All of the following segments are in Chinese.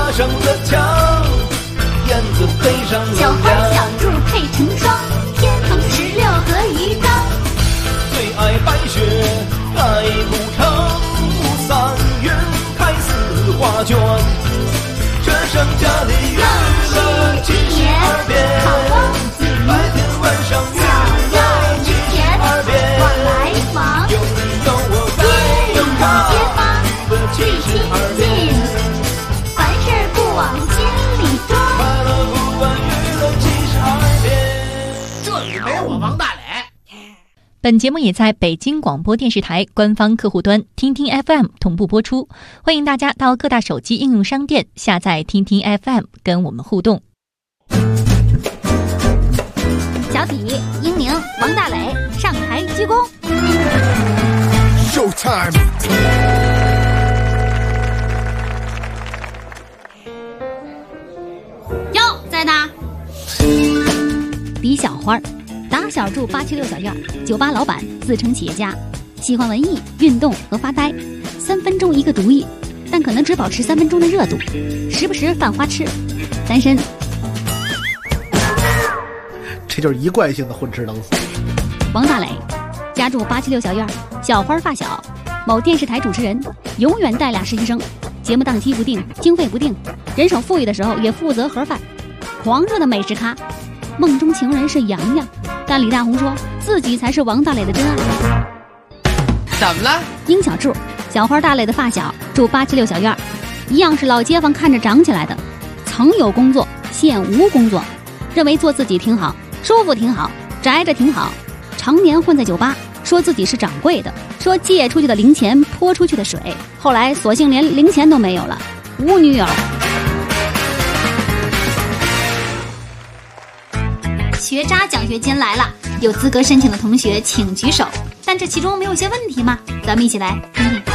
爬上了墙，燕子飞上了小花梁。 小柱配成双，天横16合一张。 最爱白雪盖古城，3月开4画卷。这剩下的月了72遍，白天晚上月了72遍。 往来忙， 有你有我在街里的街坊最亲 72 近， 遍。 凡事不往心里装。 快乐不管娱乐72遍。 这里没我王大磊。 本节目也在北京广播电视台官方客户端听听 FM 同步播出，欢迎大家到各大手机应用商店下载听听 FM 跟我们互动。 小体、英宁、王大磊上台鞠躬。 Showtime。 哟，在呢。李小花，打小住876小院，酒吧老板，自称企业家，喜欢文艺、运动和发呆，3分钟一个毒液，但可能只保持3分钟的热度，时不时犯花痴，单身。 这就是一贯性的混吃等死。 王大磊，家住876小院，小花发小，某电视台主持人，永远带俩实习生，节目档期不定，经费不定，人手富裕的时候也负责盒饭，狂热的美食咖，梦中情人是洋洋，但李大红说自己才是王大磊的真爱。 怎么了？ 殷小柱，小花大磊的发小，住876小院，一样是老街坊看着长起来的，曾有工作，现无工作，认为做自己挺好，舒服挺好，宅着挺好，常年混在酒吧，说自己是掌柜的，说借出去的零钱泼出去的水，后来索性连零钱都没有了，无女友。学渣奖学金来了，有资格申请的同学请举手，但这其中没有一些问题吗？咱们一起来听听。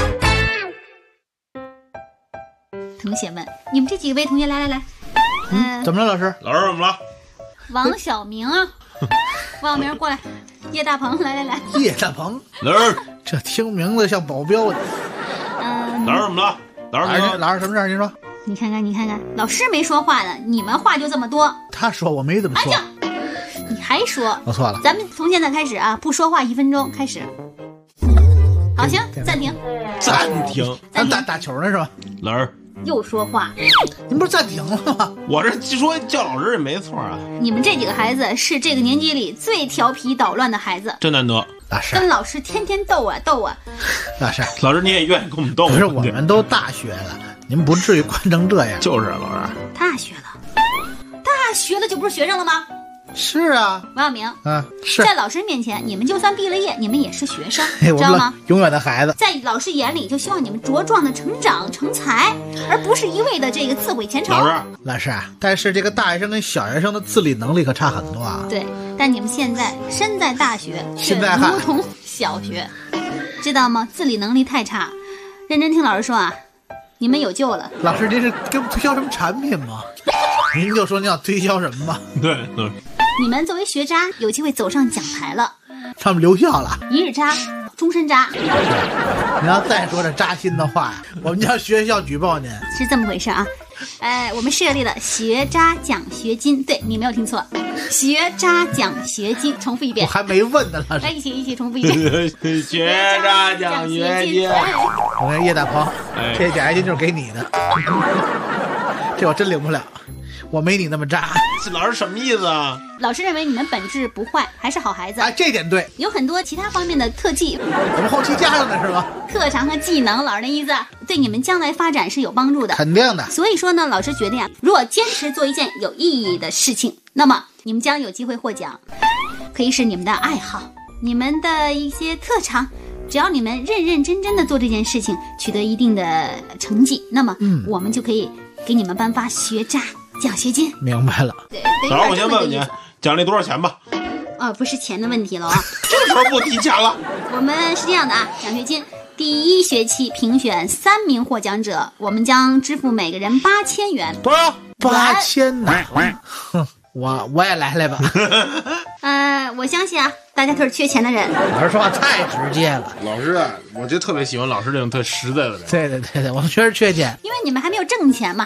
同学们，你们这几位同学来， 怎么了，老师？ 老师怎么了？ 王小明啊，王小明过来，叶大鹏来， 叶大鹏， 老师， 这听名字像保镖的。 老师怎么了？ 老师什么事儿？您说。 你看看，老师没说话呢，你们话就这么多。 他说我没怎么说。 你还说？ 我错了。 咱们从现在开始啊，不说话1分钟，开始。好，行，暂停。 打球呢是吧？ 老师又说话。 您不是暂停了吗？ 我这说叫老师也没错啊。 你们这几个孩子是这个年级里最调皮捣乱的孩子， 真难得。 老师跟老师天天斗啊。 老师你也愿意跟我们斗？ 不是，我们都大学了，您不至于惯成这样。 就是老师， 大学了就不是学生了吗？ 是啊， 王小明， 是在老师面前，你们就算毕了业，你们也是学生，知道吗？ 永远的孩子， 在老师眼里，就希望你们茁壮的成长成才，而不是一味的这个自毁前程。 老师，但是这个大学生跟小学生的自理能力可差很多啊。 对，但你们现在身在大学，却如同小学，知道吗？自理能力太差，认真听老师说啊，你们有救了。 老师，您是给我们推销什么产品吗？您就说您要推销什么吧。 对。 你们作为学渣，有机会走上讲台了。 他们留校了， 一日渣，终身渣。 你要再说这扎心的话呀，我们叫学校举报您。 是这么回事啊。我们设立了学渣奖学金，对，你没有听错，学渣奖学金，重复一遍。 我还没问呢，老师。 来，一起重复一遍。 学渣奖学金。 我跟叶大鹏，这奖学金就是给你的，这我真领不了。我没你那么渣。 这老师什么意思啊？ 老师认为你们本质不坏，还是好孩子。 这点对。 有很多其他方面的特技， 我们后期加上的是吧？ 特长和技能，老师的意思对你们将来发展是有帮助的。 肯定的。 所以说呢，老师决定啊，如果坚持做一件有意义的事情，那么你们将有机会获奖，可以是你们的爱好，你们的一些特长。只要你们认认真真的做这件事情，取得一定的成绩，那么我们就可以给你们颁发学渣奖学金。 明白了。 老师，我先问问你，奖励多少钱吧？ 不是钱的问题了啊。 这时候不提钱了。 我们是这样的啊，奖学金第1学期评选3名获奖者，我们将支付每个人8000元。 多少？8000呢？哼，我也来吧。 我相信啊，大家都是缺钱的人。 老师说话太直接了。 老师，我就特别喜欢老师这种特实在的人。 对，我们确实缺钱， 因为你们还没有挣钱嘛。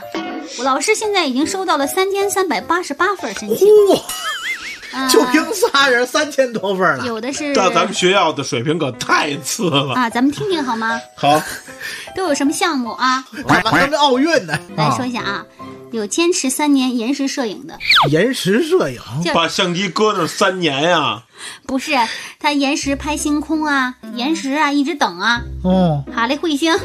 我老师现在已经收到了3388份申请。 就凭仨人3000多份了。 有的是。 但咱们学校的水平可太次了啊！咱们听听好吗？ 好。 都有什么项目啊？ 还跟这奥运呢。 来说一下啊，有坚持3年延时摄影的。 延时摄影？ 把相机搁那3年呀？ 不是，他延时拍星空啊，延时啊，一直等啊。哈雷彗星。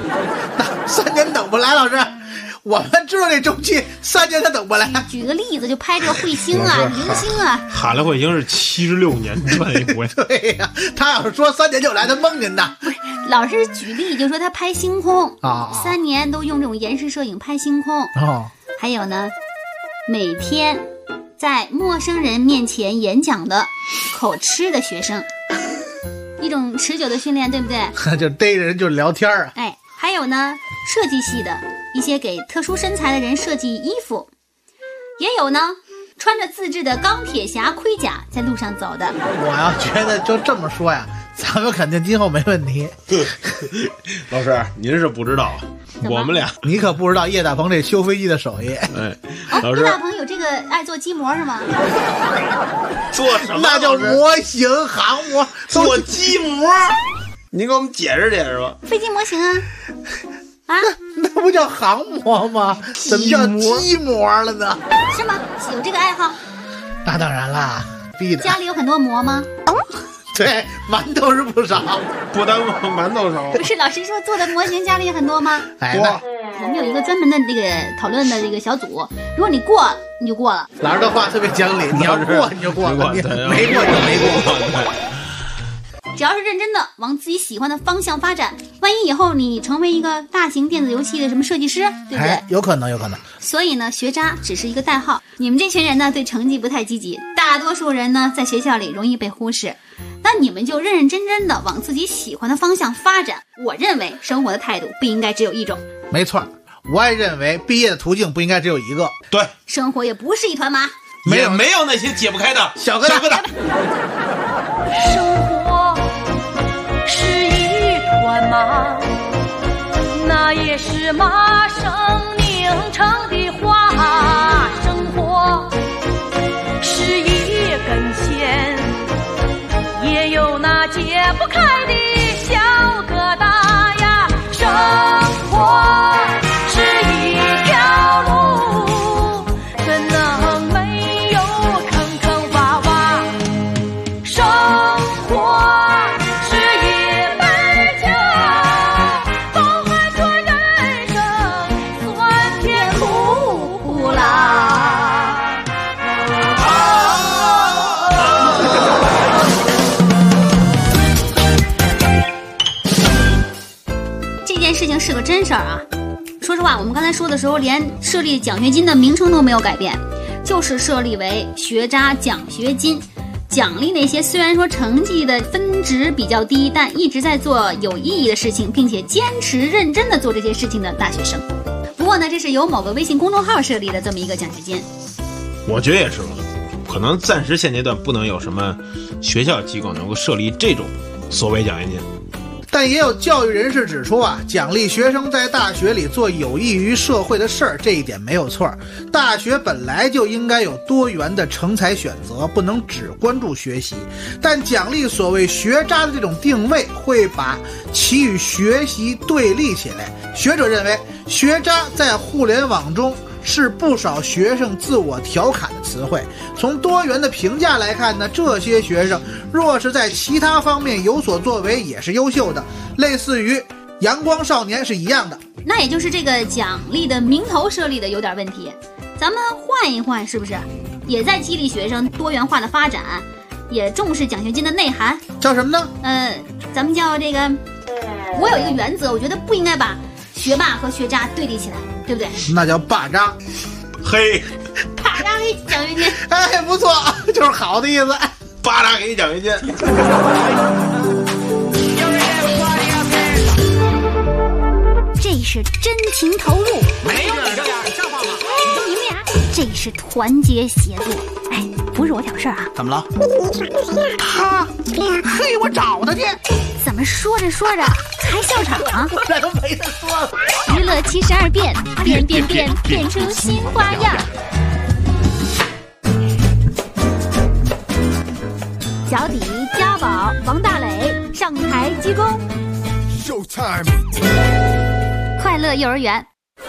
3年等不来，老师。我们知道这周期3年他等不来。 举个例子，就拍这个彗星啊、零星啊。 哈雷彗星是76年转一回。 对呀，他要是说3年就来，他蒙您的。 不是，老师举例就说他拍星空 3 年都用这种延时摄影拍星空。还有呢，每天在陌生人面前演讲的口吃的学生，一种持久的训练，对不对？ 就逮着人就聊天啊。 哎，还有呢，设计系的一些给特殊身材的人设计衣服，也有呢穿着自制的钢铁侠盔甲在路上走的。 我要觉得就这么说呀，咱们肯定今后没问题。 老师，您是不知道，我们俩你可不知道叶大鹏这修飞机的手艺。 老师， 叶大鹏有这个爱做机模是吗？ 做什么？ 那叫模型航模， 做机模。您给我们解释解释吧。 飞机模型啊。 那不叫航模吗？怎么叫机模了呢？ 是吗？有这个爱好？ 那当然啦，逼的。 家里有很多馍吗？ 对，馒头是不少， 不单馒头少。 不是，老师说做的模型家里有很多吗？我们有一个专门的这个讨论的这个小组，如果你过了，你就过了。 老师的话特别讲理，你要过你就过了，你没过就没过。 只要是认真的往自己喜欢的方向发展，万一以后你成为一个大型电子游戏的什么设计师，对不对？ 有可能，有可能。 所以呢，学渣只是一个代号。你们这群人呢，对成绩不太积极，大多数人呢，在学校里容易被忽视。那你们就认认真真的往自己喜欢的方向发展。我认为生活的态度不应该只有一种。 没错，我也认为毕业的途径不应该只有一个。 对， 生活也不是一团麻， 没有那些解不开的小疙瘩。 生活是一团麻，那也是麻绳拧成的花。生活是一根线，也有那解不开的小疙瘩呀。生活是一条路，怎能没有坑坑洼洼？生活是一杯酒，饱含着人生酸甜苦苦辣。 这件事情是个真事儿啊。说实话，我们刚才说的时候，连设立奖学金的名称都没有改变，就是设立为学渣奖学金，奖励那些虽然说成绩的分值比较低，但一直在做有意义的事情，并且坚持认真的做这些事情的大学生。不过呢，这是由某个微信公众号设立的这么一个奖学金。 我觉得也是吧，可能暂时现阶段不能有什么学校机构能够设立这种所谓奖学金。 但也有教育人士指出啊，奖励学生在大学里做有益于社会的事儿，这一点没有错。大学本来就应该有多元的成才选择，不能只关注学习。但奖励所谓学渣的这种定位，会把其与学习对立起来。学者认为，学渣在互联网中是不少学生自我调侃的词汇。从多元的评价来看呢，这些学生若是在其他方面有所作为，也是优秀的，类似于阳光少年是一样的。 那也就是这个奖励的名头设立的有点问题，咱们换一换，是不是？也在激励学生多元化的发展，也重视奖学金的内涵。 叫什么呢？ 咱们叫这个，我有一个原则，我觉得不应该把学霸和学渣对立起来，对不对？ 那叫霸渣。 嘿， 霸渣给奖学金， 哎，不错，就是好的意思。 霸渣给你奖学金。 这是真情投入， 没有你这样像话吗？ 你们俩这是团结协作。哎，不是我挑事儿啊。 怎么了？他，嘿，我找他去。 怎怎么说着说着还笑场啊？ 这都没得说了。 娱乐72变，变变变，变出新花样。小底、家宝、王大磊上台鞠躬。 Showtime！ 快乐幼儿园。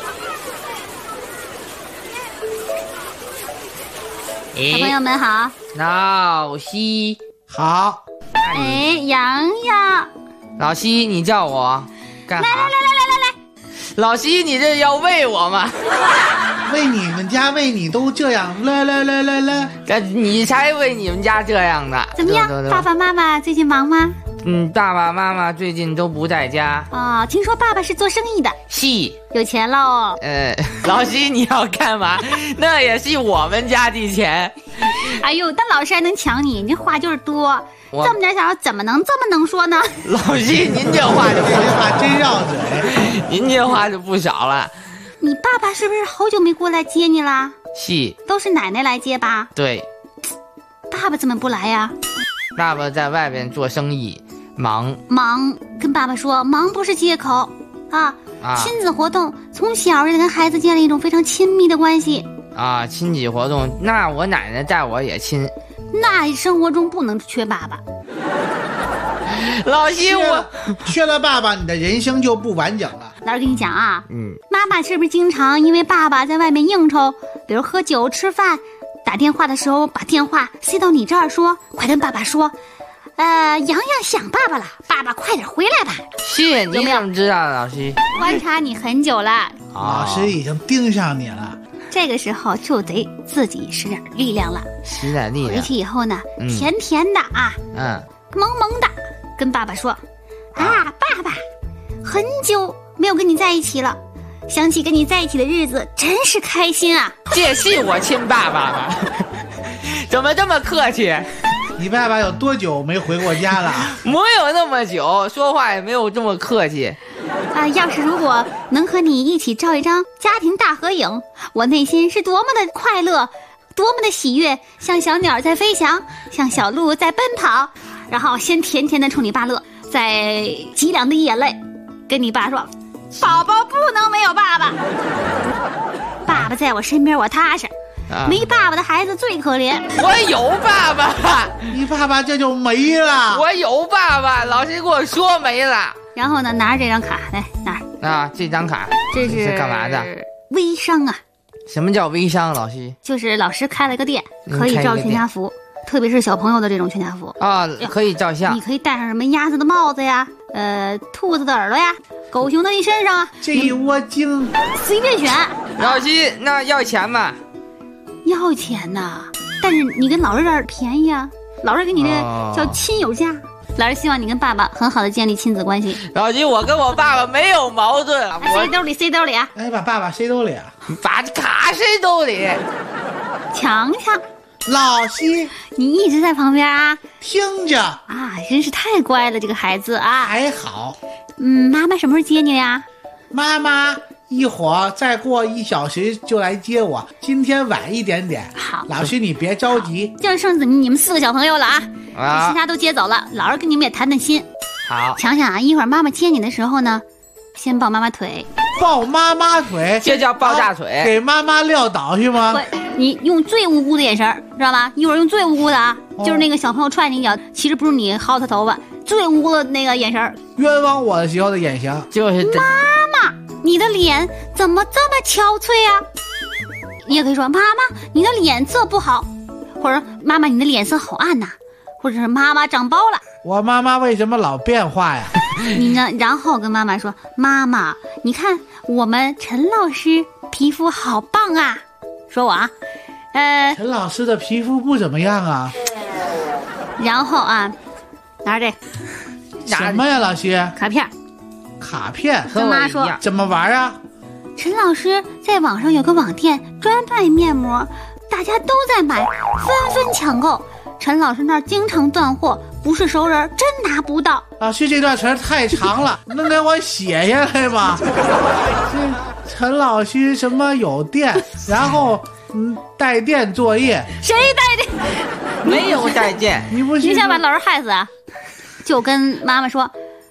小朋友们好。 老西， 好， 哎，洋洋， 老西，你叫我干啥？ 来， 老西，你这要喂我吗？ 喂你们家喂你都这样，来， 你才喂你们家这样的。 怎么样？爸爸妈妈最近忙吗？ 爸爸妈妈最近都不在家。 哦，听说爸爸是做生意的， 是有钱喽。 老西你要干嘛？那也是我们家的钱。 哎呦，但老师还能抢你，你这话就是多。这么点小孩怎么能这么能说呢？ 老西，您这话就这话真绕嘴， 您这话就不少了。 你爸爸是不是好久没过来接你啦？ 是， 都是奶奶来接吧？ 对。 爸爸怎么不来呀？ 爸爸在外边做生意，忙。 跟爸爸说，忙不是借口啊。亲子活动从小就跟孩子建立一种非常亲密的关系啊。亲子活动，那我奶奶带我也亲。 那生活中不能缺爸爸。 老西，我缺了爸爸，你的人生就不完整了。 老师跟你讲啊，妈妈是不是经常因为爸爸在外面应酬，比如喝酒、吃饭，打电话的时候把电话塞到你这儿说，快跟爸爸说，洋洋想爸爸了，爸爸快点回来吧。 是，你怎么知道的，老师？ 观察你很久了， 老师已经盯上你了。 这个时候就得自己使点力量了， 使点力量。 回去以后呢，甜甜的啊，萌萌的，跟爸爸说，爸爸，很久没有跟你在一起了，想起跟你在一起的日子，真是开心啊！ 这是我亲爸爸吗？怎么这么客气？ 你爸爸有多久没回过家了？ 没有那么久，说话也没有这么客气。 要是如果能和你一起照一张家庭大合影，我内心是多么的快乐，多么的喜悦，像小鸟在飞翔，像小鹿在奔跑，然后先甜甜的冲你爸乐，再挤两滴眼泪，跟你爸说，宝宝不能没有爸爸，爸爸在我身边我踏实，没爸爸的孩子最可怜。 我有爸爸， 你爸爸这就没了。 我有爸爸，老师跟我说没了。 然后呢，拿着这张卡来拿这张卡， 这是干嘛的？ 微商啊。 什么叫微商？老师就是老师开了个店，可以照全家福，特别是小朋友的这种全家福啊，可以照相。 你可以戴上什么鸭子的帽子呀，兔子的耳朵呀，狗熊的一身上啊， 这一窝精， 随便选。 老师，那要钱吗？ 要钱呐，但是你跟老师这儿便宜啊，老师给你这叫亲友价。老师希望你跟爸爸很好的建立亲子关系。 老师，我跟我爸爸没有矛盾。 塞兜里啊！ 哎，把爸爸塞兜里啊！ 把卡塞兜里。 强强， 老西， 你一直在旁边啊， 听着啊，真是太乖了，这个孩子啊。 还好。 妈妈什么时候接你呀？ 妈妈一会儿再过1小时就来接我，今天晚一点点。 好， 老师你别着急， 就剩你们4个小朋友了啊，其他都接走了，老师跟你们也谈谈心。 好， 想想啊，一会儿妈妈接你的时候呢，先抱妈妈腿。 抱妈妈腿， 这叫抱大腿， 给妈妈撂倒是吗？ 你用最无辜的眼神，知道吧？一会儿用最无辜的啊，就是那个小朋友踹你一脚，其实不是你薅他头发，最无辜的那个眼神， 冤枉我的时候的眼神， 就是妈妈，你的脸怎么这么憔悴啊？你也可以说妈妈，你的脸色不好，或者妈妈你的脸色好暗呐，或者是妈妈长包了。 我妈妈为什么老变化呀？ 你呢？然后跟妈妈说，妈妈，你看我们陈老师皮肤好棒啊！说我啊， 陈老师的皮肤不怎么样啊。 然后啊，拿着这什么呀，老师？ 卡片。 卡片跟妈说怎么玩啊？ 陈老师在网上有个网店专卖面膜，大家都在买，纷纷抢购。陈老师那儿经常断货，不是熟人真拿不到。 老师这段词太长了，能给我写下来吗？陈老师什么有电，然后带电作业。 谁带电？ 没有带电。 你不是你想把老师害死啊？就跟妈妈说，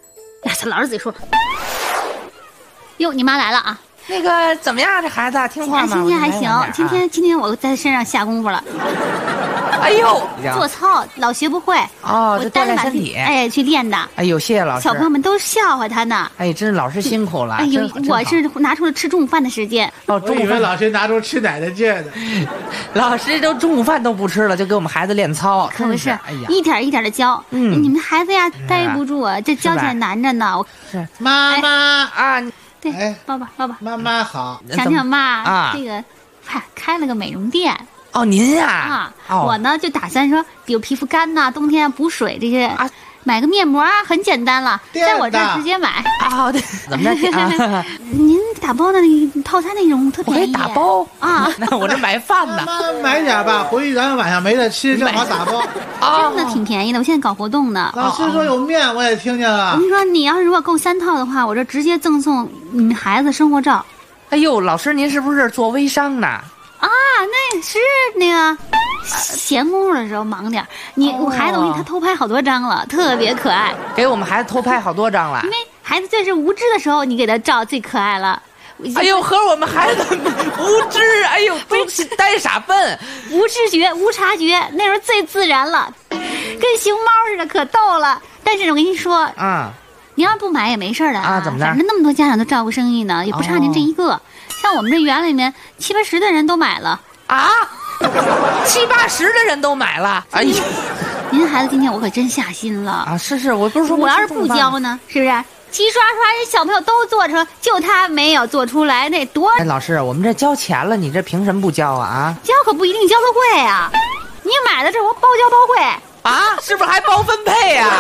呀，他老是自己说。哟，你妈来了啊！ 那个怎么样？这孩子听话吗？ 今天还行，今天我在他身上下功夫了。 哎呦， 做操老学不会哦， 我单把去练的。 哎呦，谢谢老师。 小朋友们都笑话他呢。 哎，真是老师辛苦了。 哎呦，我是拿出了吃中午饭的时间。 哦，我以为老师拿出吃奶的劲儿呢。 老师都中午饭都不吃了，就给我们孩子练操。 可不是， 哎呀， 一点一点的教。你们孩子呀，待不住啊，这教起来难着呢。 是妈妈啊。 对，抱抱。 妈妈好。 想想妈啊，这个开了个美容店。 哦，您呀我呢就打算说，比如皮肤干呐，冬天补水这些啊，买个面膜很简单了，在我这儿直接买。 对，怎么着？ 您打包的那个套餐那种特便宜。 打包啊？ 那我这买饭呢。 妈买点吧，回去咱们晚上没得吃，正好打包。 真的挺便宜的，我现在搞活动呢。 老师说有面，我也听见了。 我跟你说，你要是如果够3套的话，我这直接赠送你们孩子生活照。 哎呦，老师您是不是做微商呢？ 那是那个闲工夫的时候忙点。我孩子我给他偷拍好多张了，特别可爱。 给我们孩子偷拍好多张了。 因为孩子最是无知的时候，你给他照最可爱了。 哎呦，和我们孩子无知，哎呦，都是呆傻笨， 无知觉、无察觉，那时候最自然了，跟熊猫似的，可逗了。但是我跟你说，你要不买也没事的啊，怎么着？ 反正那么多家长都照顾生意呢，也不差您这一个。像我们这园里面7、80的人都买了啊，7、80的人都买了。哎呦， 您孩子今天我可真下心了啊！是，我不是说我要是不教呢，是不是？齐刷刷人小朋友都做成，就他没有做出来，那多。 老师，我们这交钱了，你这凭什么不交啊？ 交可不一定交得会啊！你买的这我包教包会啊，是不是还包分配啊？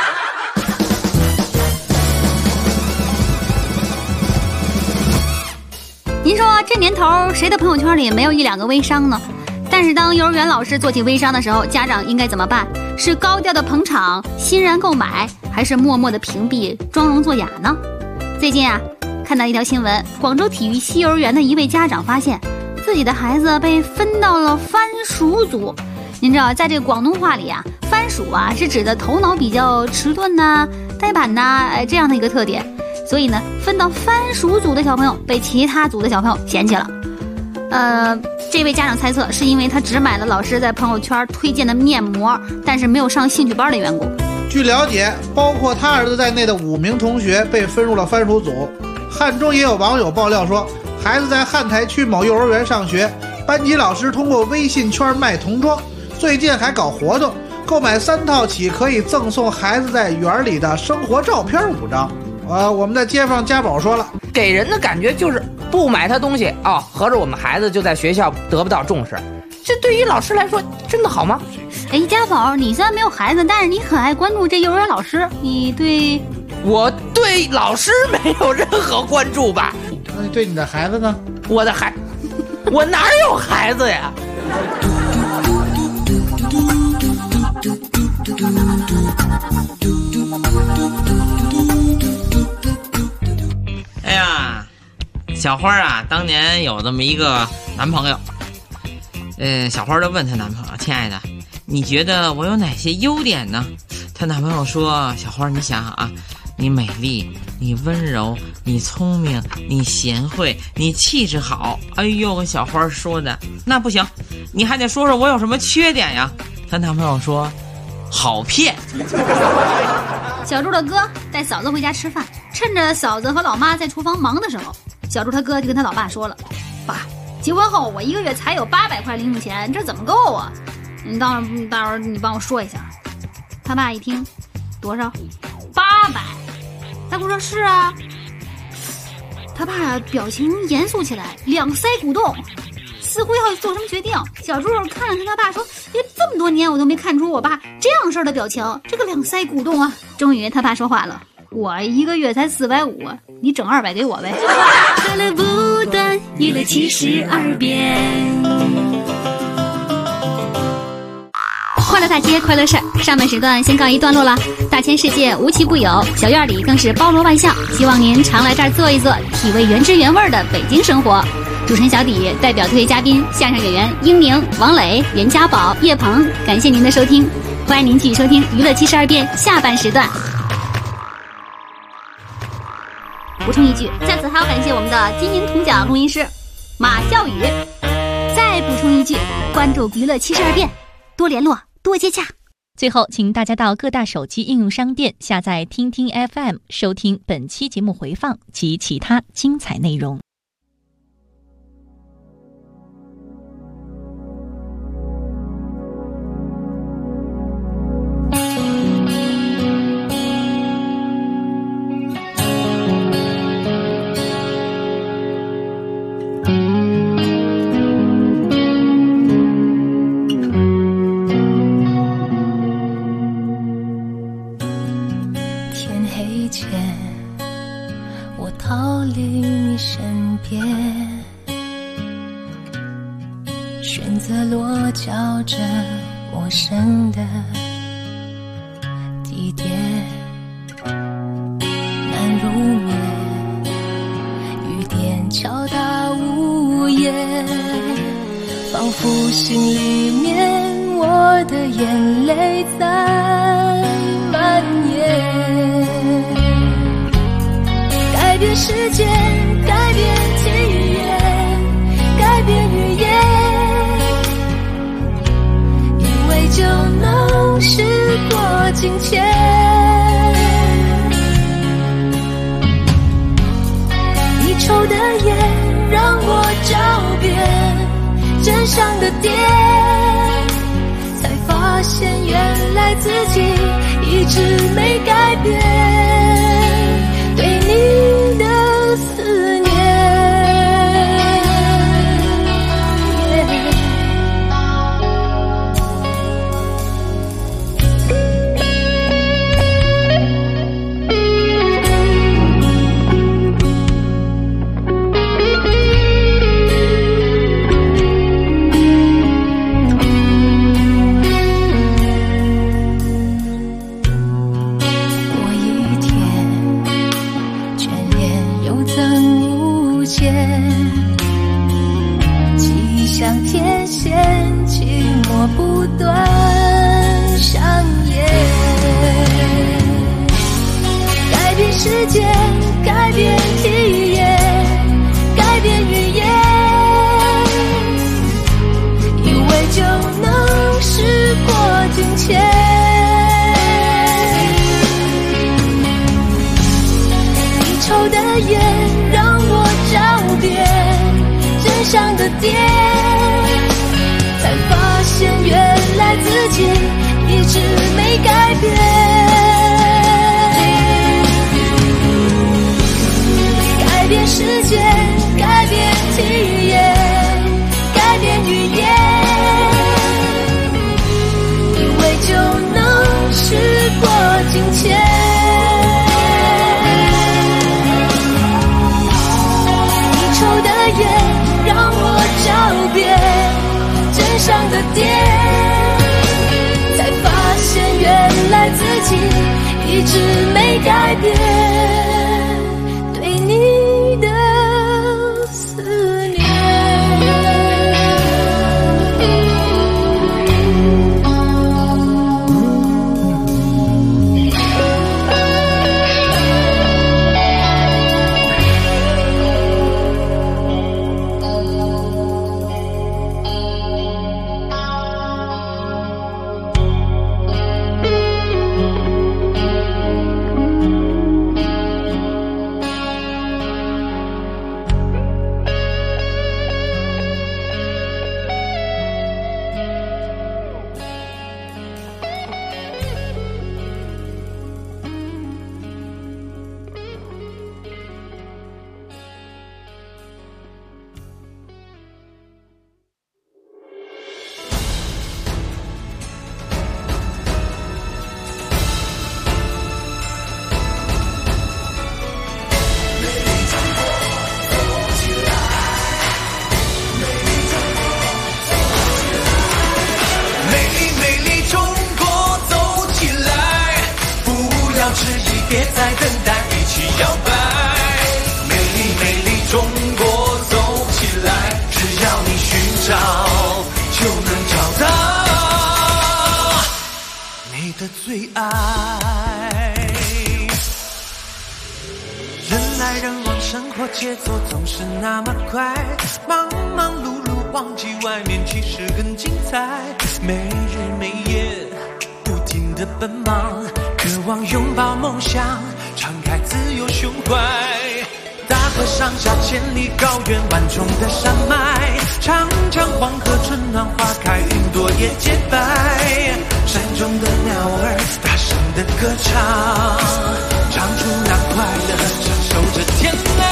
您说这年头谁的朋友圈里没有1、2个微商呢？但是当幼儿园老师做起微商的时候，家长应该怎么办？是高调的捧场、欣然购买，还是默默的屏蔽、装聋作哑呢？最近看到一条新闻，广州体育西幼儿园的一位家长发现，自己的孩子被分到了番薯组。您知道，在这个广东话里番薯是指的头脑比较迟钝呆板这样的一个特点。所以呢，分到番薯组的小朋友被其他组的小朋友嫌弃了。这位家长猜测是因为他只买了老师在朋友圈推荐的面膜，但是没有上兴趣班的缘故。 据了解，包括他儿子在内的5名同学被分入了番薯组。汉中也有网友爆料说，孩子在汉台区某幼儿园上学，班级老师通过微信圈卖童装，最近还搞活动，购买3套起可以赠送孩子在园里的生活照片5张。我们的街坊家宝说了， 给人的感觉就是不买他东西合着我们孩子就在学校得不到重视，这对于老师来说真的好吗？ 哎，家宝，你虽然没有孩子，但是你很爱关注这幼儿园老师， 我对老师没有任何关注吧？ 那你对你的孩子呢？ 我哪有孩子呀？ 哎呀，小花当年有这么一个男朋友，小花就问她男朋友：“亲爱的，你觉得我有哪些优点呢？”她男朋友说：“小花，你想想你美丽，你温柔，你聪明，你贤惠，你气质好。”哎呦，小花说的那不行，你还得说说我有什么缺点呀。她男朋友说：“好骗。” 小柱的哥带嫂子回家吃饭，趁着嫂子和老妈在厨房忙的时候，小柱他哥就跟他老爸说了：“爸，结婚后我1个月才有800块零用钱，这怎么够啊？你到时候你帮我说一下。”他爸一听，多少？800。他姑说：“是啊。”他爸表情严肃起来，两腮鼓动，似乎要做什么决定。小柱看了看他爸说：“这么多年我都没看出我爸这样式的表情，这个两腮鼓动啊！”终于他爸说话了：“我1个月才450，你整200给我呗。”快乐不断，娱乐72变。快乐大街，快乐事儿。上半时段先告一段落了。大千世界无奇不有，小院里更是包罗万象。希望您常来这儿坐一坐，体味原汁原味的北京生活。主持人小底代表特约嘉宾相声演员英宁、王磊、袁家宝、叶鹏，感谢您的收听，欢迎您继续收听娱乐72变下半时段。 补充一句，在此还要感谢我们的金银铜奖录音师马笑宇。再补充一句，关注娱乐72变，多联络，多接洽。 最后，请大家到各大手机应用商店下载听听 FM， 收听本期节目回放及其他精彩内容。 选择落脚这陌生的地点，难入眠，雨点敲打屋檐，仿佛心里面我的眼泪在蔓延，改变世界，改变体验，改变语言，以为就能时过境迁。你抽的烟让我找遍镇上的店，才发现原来自己一直没改变对你的思念。不断上演，改变世界，改变体验，改变语言，以为就能时过境迁。你抽的烟让我找遍镇上的店，才发现原来自己一直没改变，改变世界，改变体验，改变语言，以为就能时过境迁。你抽的烟让我找遍镇上的店，才发现原来自己一直没改变对你的思念。 别再等待，一起摇摆。美丽美丽中国，走起来！只要你寻找，就能找到你的最爱。人来人往，生活节奏总是那么快，忙忙碌碌忘记外面其实很精彩，没日没夜不停地奔忙，渴望拥抱梦想，敞开自由胸怀。大河上下千里高原，万重的山脉，长江黄河春暖花开，云朵也洁白。山中的鸟儿大声的歌唱，唱出那快乐，享受着天籁。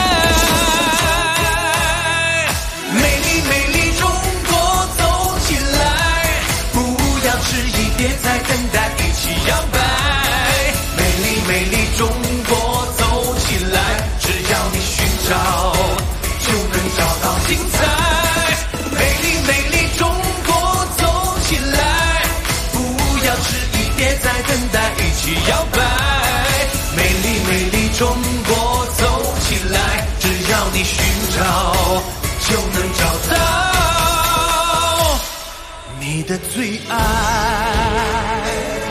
美丽美丽中国走起来，不要迟疑，别再等待，一起摇摆。美丽美丽中国走起来，只要你寻找就能找到精彩。美丽美丽中国走起来，不要迟疑，别再等待，一起摇摆。美丽美丽中国走起来，只要你寻找就能找到你的最爱。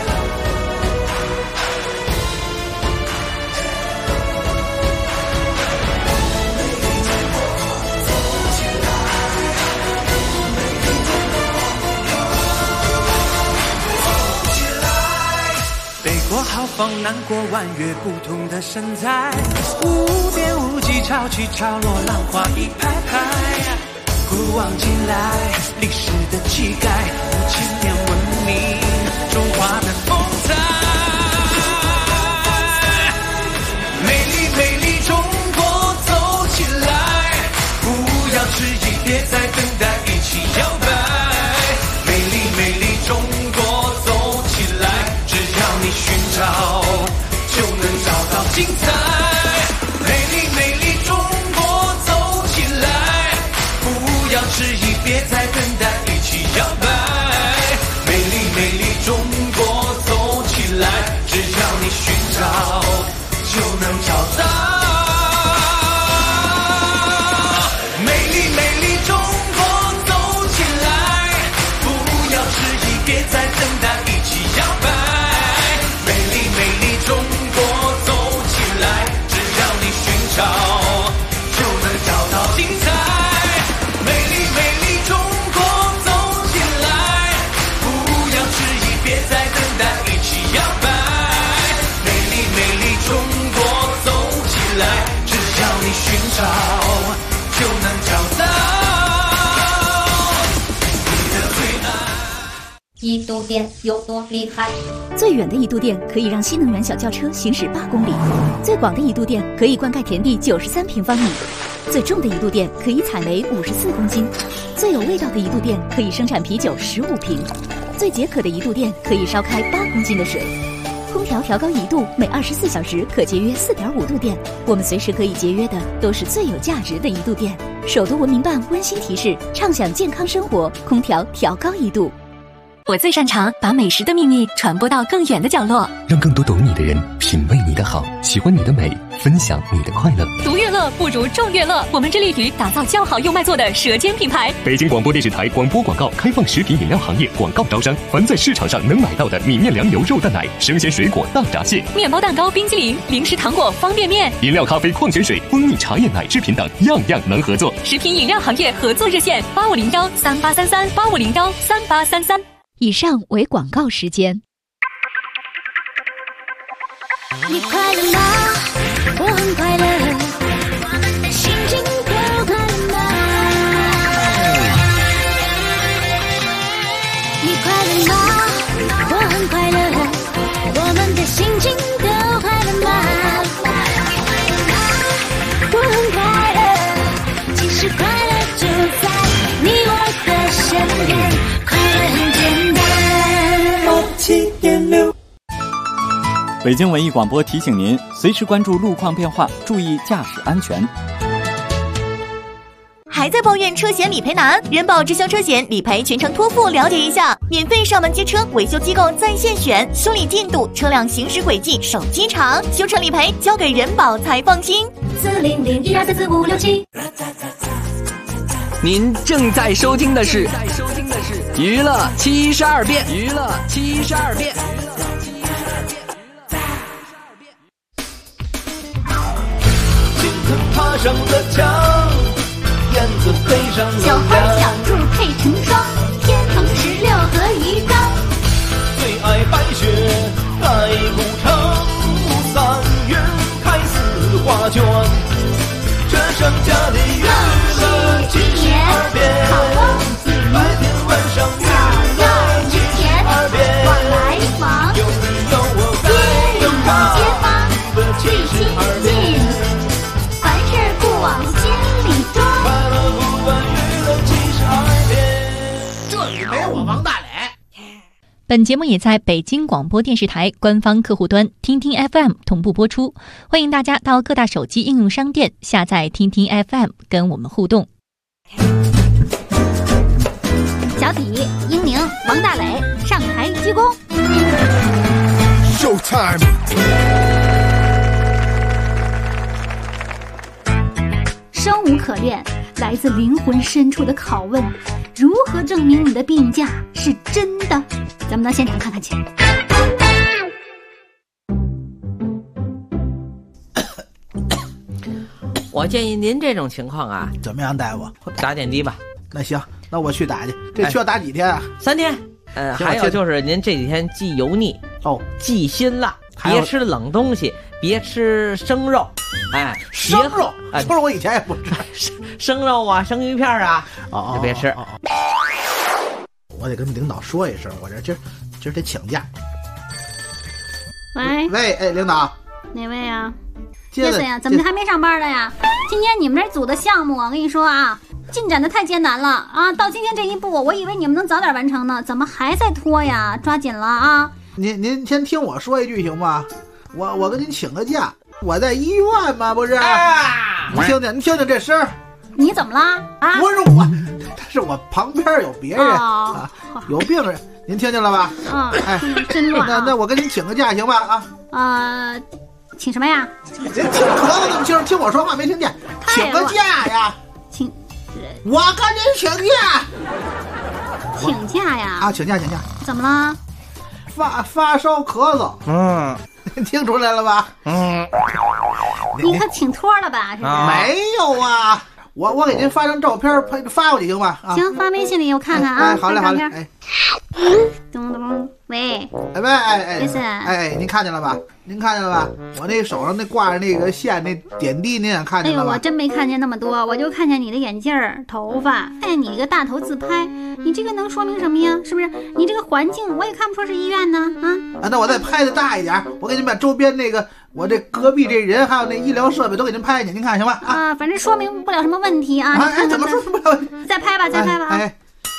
北国豪放，南国弯月，不同的身材，无边无际，潮起潮落，浪花一排排。古往今来，历史的气概，5000年文明，中华的风采。美丽美丽中国走起来，不要迟疑，别再等待，一起摇摆。美丽美丽中国走起来，只要你寻找就能找到精彩。美丽美丽中国走起来，不要迟疑，别再等待，一起摇摆。美丽美丽中国走起来，只要你寻找就能找到。美丽美丽中国走起来，不要迟疑，别再等待，一起摇摆。美丽美丽中国走起来，只要你寻找就能找到精彩。美丽美丽中国走起来，不要迟疑，别再等待，一起摇摆。美丽美丽中国走起来，只要你寻找就能找到你的最爱。 一度电有多厉害？ 最远的一度电可以让新能源小轿车行驶8公里，最广的一度电可以灌溉田地93平方米，最重的一度电可以采煤54公斤，最有味道的一度电可以生产啤酒15瓶，最解渴的一度电可以烧开8公斤的水。空调调高1度，每24小时可节约4.5度电。我们随时可以节约的都是最有价值的一度电。首都文明办温馨提示：畅享健康生活，空调调高1度。 我最擅长把美食的秘密传播到更远的角落， 让更多懂你的人品味你的好，喜欢你的美，分享你的快乐。 独乐乐不如众乐乐，我们致力于打造较好又卖座的舌尖品牌。 北京广播电视台广播广告开放食品饮料行业广告招商，凡在市场上能买到的米面粮油肉蛋奶、生鲜水果大闸蟹、 面包蛋糕、冰淇淋、零食糖果、方便面、 饮料、咖啡、矿泉水、蜂蜜茶叶、奶制品等，样样能合作。 食品饮料行业合作热线8501383385013833。 以上为广告时间。 你快乐吗？我很快乐，我们的心情都快乐吗？你快乐吗？我很快乐，我们的心情都快乐吗？我很快乐，其实快乐就在你我的身边，快乐很简单。7.6 北京文艺广播提醒您，随时关注路况变化，注意驾驶安全。 还在抱怨车险理赔难？人保直销车险理赔全程托付，了解一下。免费上门接车，维修机构在线选，修理进度、车辆行驶轨迹、手机查，修车理赔交给人保才放心。40012344567。 您正在收听的是娱乐72变。娱乐72变。 今上了墙，燕子配上了小花小兔配成双，天蓬16和一张。 最爱白雪盖古城，三月开四画卷，这剩下的月了72变，白天晚上月了72变， 往来往， 有你有我在有他街坊最亲 72 近， 变， 凡事不往心里装。 快乐不管娱乐72变， 这里没我王大磊。 本节目也在北京广播电视台官方客户端听听 FM 同步播出，欢迎大家到各大手机应用商店下载听听 FM 跟我们互动。 小体、英宁、王大磊上台鞠躬。 Showtime。 生无可恋，来自灵魂深处的拷问：如何证明你的病假是真的？咱们到现场看看去。 我建议您这种情况啊， 怎么样，大夫？ 打点滴吧。 那行，那我去打去。这需要打几天啊 ？3天。还有就是您这几天忌油腻哦， 忌辛辣，别吃冷东西，别吃生肉。哎， 生肉，生肉我以前也不吃， 生肉啊，生鱼片啊，就别吃。 我得跟领导说一声，我这今儿得请假。 喂， 哎，领导， 哪位啊？叶森呀，怎么还没上班了呀？今天你们这组的项目，我跟你说啊，进展的太艰难了啊！到今天这一步，我以为你们能早点完成呢，怎么还在拖呀？抓紧了啊！ 您先听我说一句行吗？我跟您请个假，我在医院嘛，不是？你听听这声儿， 你怎么了啊？ 不是我，但是我旁边有别人啊，有病人，您听见了吧？哎， 真乱啊！ 那我跟您请个假行吧？ 请什么呀？ 您听咳嗽那么清楚，听我说话没听见？请个假呀！我跟您请假。 请假呀？ 啊，请假。 怎么了？ 发烧咳嗽。您听出来了吧？ 你可请托了吧？是不是？ 没有啊，我给您发张照片发过去行吧？ 行，发微信里我看看啊。 好嘞。哎， 咚咚，喂， 哎，您看见了吧？我那手上那挂着那个线，那点滴您也看见了吧？ 哎呦，我真没看见那么多，我就看见你的眼镜儿、头发，看见你一个大头自拍，你这个能说明什么呀？是不是？你这个环境我也看不出是医院呢啊！ 那我再拍的大一点，我给您把周边那个我这隔壁这人还有那医疗设备都给您拍去，您看行吧？ 啊，反正说明不了什么问题啊！ 哎，怎么说不了？ 再拍吧啊！ 哎。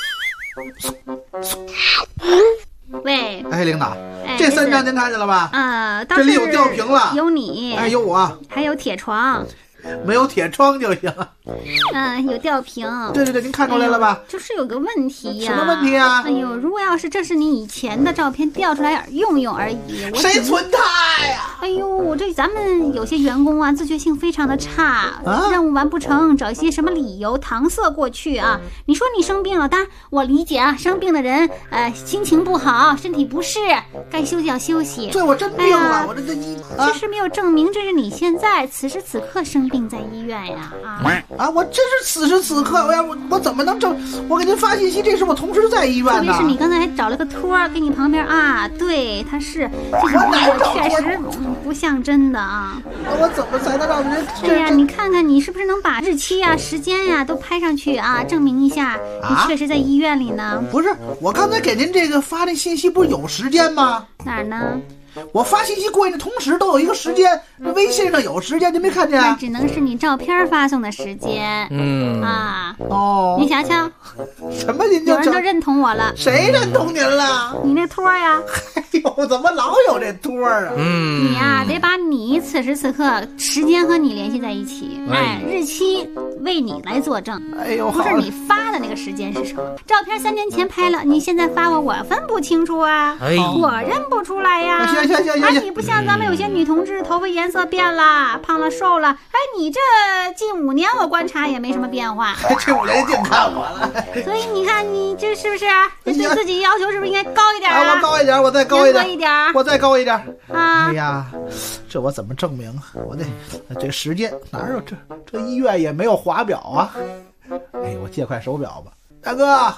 喂， 哎，领导，这3张您看见了吧？这里有吊瓶了， 有你， 哎，有我， 还有铁床， 没有铁窗就行。 有吊瓶。 对，您看出来了吧？ 就是有个问题呀。 什么问题啊？ 哎呦，如果要是这是你以前的照片调出来用而已， 谁存它呀？ 哎呦，这咱们有些员工啊，自觉性非常的差，任务完不成，找一些什么理由搪塞过去啊。你说你生病了，当然我理解啊，生病的人心情不好，身体不适，该休息要休息。 对，我真病了，我这这是没有证明这是你现在此时此刻生病在医院呀我这是此时此刻，我怎么能证？我给您发信息，这是我同时在医院呢。 特别是你刚才还找了个托给你旁边啊，对，他是，这确实不像真的啊。 我怎么才能让人？ 对呀，你看看你是不是能把日期啊、时间呀都拍上去啊，证明一下你确实在医院里呢？ 不是，我刚才给您这个发那信息不是有时间吗？ 哪儿呢？ 我发信息过去的同时都有一个时间，微信上有时间，您没看见？ 那只能是你照片发送的时间。你瞧瞧， 什么您就有人都认同我了？ 谁认同您了？ 你那托呀？ 哎呦，怎么老有这托啊？ 你呀，得把你此时此刻时间和你联系在一起，日期为你来作证。 哎呦， 不是你发的那个时间是什么？照片3年前拍了，你现在发我分不清楚啊，我认不出来呀。 行， 你不像咱们有些女同志头发颜色变了，胖了瘦了，哎，你这近5年我观察也没什么变化。 这5年净看我了。 所以你看你这是不是对自己要求是不是应该高一点啊？ 我高一点，我再高一点，我再高一点啊！ 哎呀，这我怎么证明？我这时间哪有这医院也没有华表啊？哎，我借块手表吧。大哥，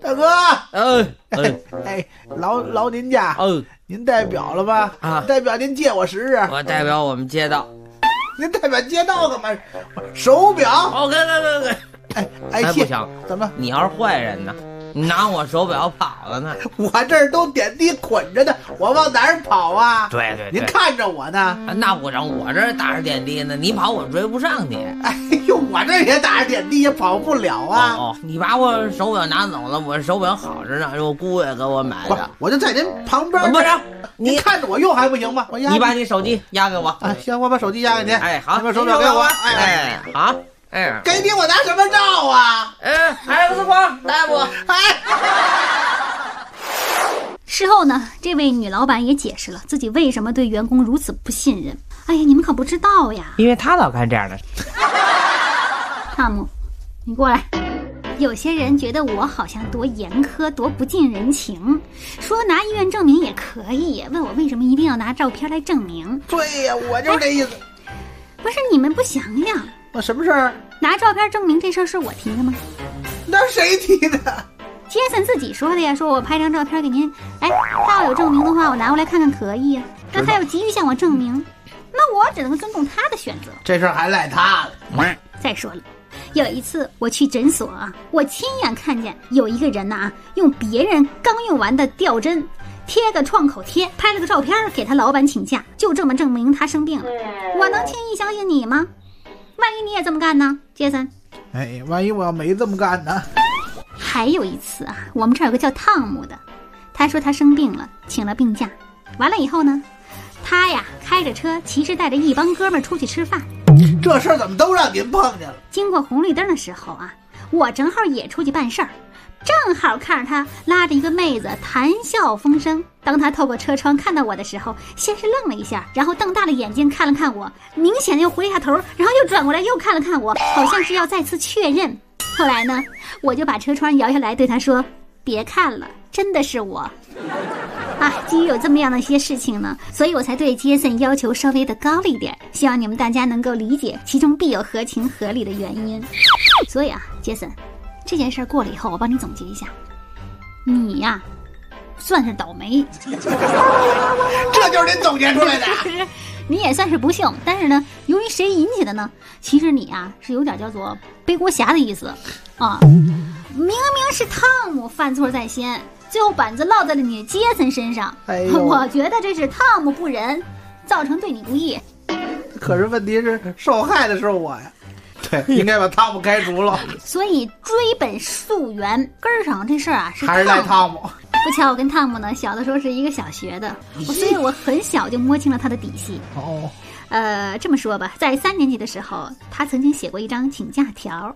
劳您家，您带表了吧？ 啊， 带表您借我试试。 我代表我们街道。 您代表街道干嘛？手表？ 哎，不行， 怎么？ 你要是坏人呢？你拿我手表跑了呢？ 我这儿都点滴捆着呢，我往哪儿跑啊？ 对， 您看着我呢。 那不成，我这儿打着点滴呢，你跑我追不上你。 哎呦，我这也打着点滴，也跑不了啊。 你把我手表拿走了，我手表好着呢，我姑爷给我买的。 我就在您旁边。 不成， 你看着我用还不行吗？ 你把你手机押给我。 啊，行，我把手机押给您。 哎，好， 你把手表给我。 哎，好。哎， 给你我拿什么照啊 ？X 光，大夫。 事后呢，这位女老板也解释了自己为什么对员工如此不信任。哎呀，你们可不知道呀， 因为他老干这样的。 汤姆，你过来。有些人觉得我好像多严苛多不近人情，说拿医院证明也可以，问我为什么一定要拿照片来证明。 对呀，我就这意思。 不是你们不想想， 我什么事儿？ 拿照片证明这事儿是我提的吗？ 那谁提的？ 杰森自己说的呀，说我拍张照片给您，哎，他要有证明的话，我拿过来看看可以呀。那他要急于向我证明，那我只能尊重他的选择。 这事儿还赖他了。 再说了，有一次我去诊所啊，我亲眼看见有一个人呐，用别人刚用完的吊针贴个创口贴，拍了个照片给他老板请假，就这么证明他生病了。我能轻易相信你吗？万一你也这么干呢，杰森？ 哎，万一我要没这么干呢？ 还有一次啊，我们这儿有个叫汤姆的，他说他生病了，请了病假。完了以后呢，他呀开着车，其实带着一帮哥们儿出去吃饭。 这事儿怎么都让您碰见了？ 经过红绿灯的时候啊，我正好也出去办事儿，正好看着他拉着一个妹子谈笑风生。当他透过车窗看到我的时候，先是愣了一下，然后瞪大了眼睛看了看我，明显的又回了一下头，然后又转过来又看了看我，好像是要再次确认。后来呢，我就把车窗摇下来对他说，别看了，真的是我。基于有这么样的一些事情呢，所以我才对杰森要求稍微的高了一点，希望你们大家能够理解其中必有合情合理的原因。所以啊，杰森，这件事过了以后，我帮你总结一下，你呀算是倒霉。 这就是您总结出来的。 你也算是不幸，但是呢，由于谁引起的呢？其实你啊是有点叫做背锅侠的意思啊。明明是汤姆犯错在先，最后板子落在了你杰森身上。我觉得这是汤姆不仁，造成对你不义。 可是问题是受害的是我呀。对，应该把汤姆开除了。 所以追本溯源，根儿上这事儿啊是还是赖汤姆。 不巧我跟汤姆呢小的时候是一个小学的，所以我很小就摸清了他的底细。这么说吧，在3年级的时候，他曾经写过一张请假条。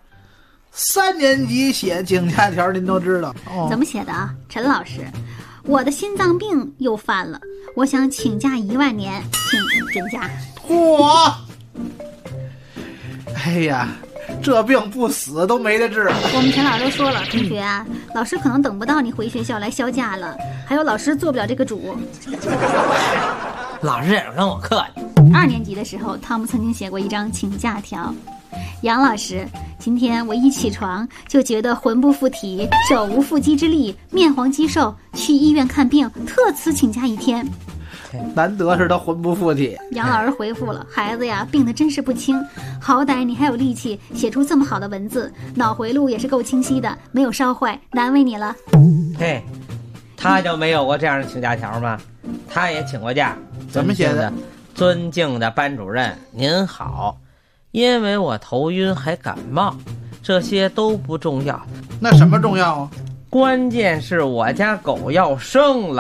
3年级写请假条，您都知道。 怎么写的啊？陈老师，我的心脏病又犯了，我想请假1万年，请准假。 嚯！哎呀，这病不死都没得治。 我们陈老师都说了，同学啊，老师可能等不到你回学校来销假了，还有老师做不了这个主。 老师也跟我客气。 2年级的时候，汤姆曾经写过一张请假条。杨老师，今天我一起床就觉得魂不附体，手无缚鸡之力，面黄肌瘦，去医院看病，特此请假1天。 难得是他魂不附体。 杨老师回复了，孩子呀，病得真是不轻，好歹你还有力气写出这么好的文字，脑回路也是够清晰的，没有烧坏，难为你了。 嘿，他就没有过这样的请假条吗？他也请过假。 怎么写的？ 尊敬的班主任您好，因为我头晕还感冒，这些都不重要。 那什么重要啊？ 关键是我家狗要生了。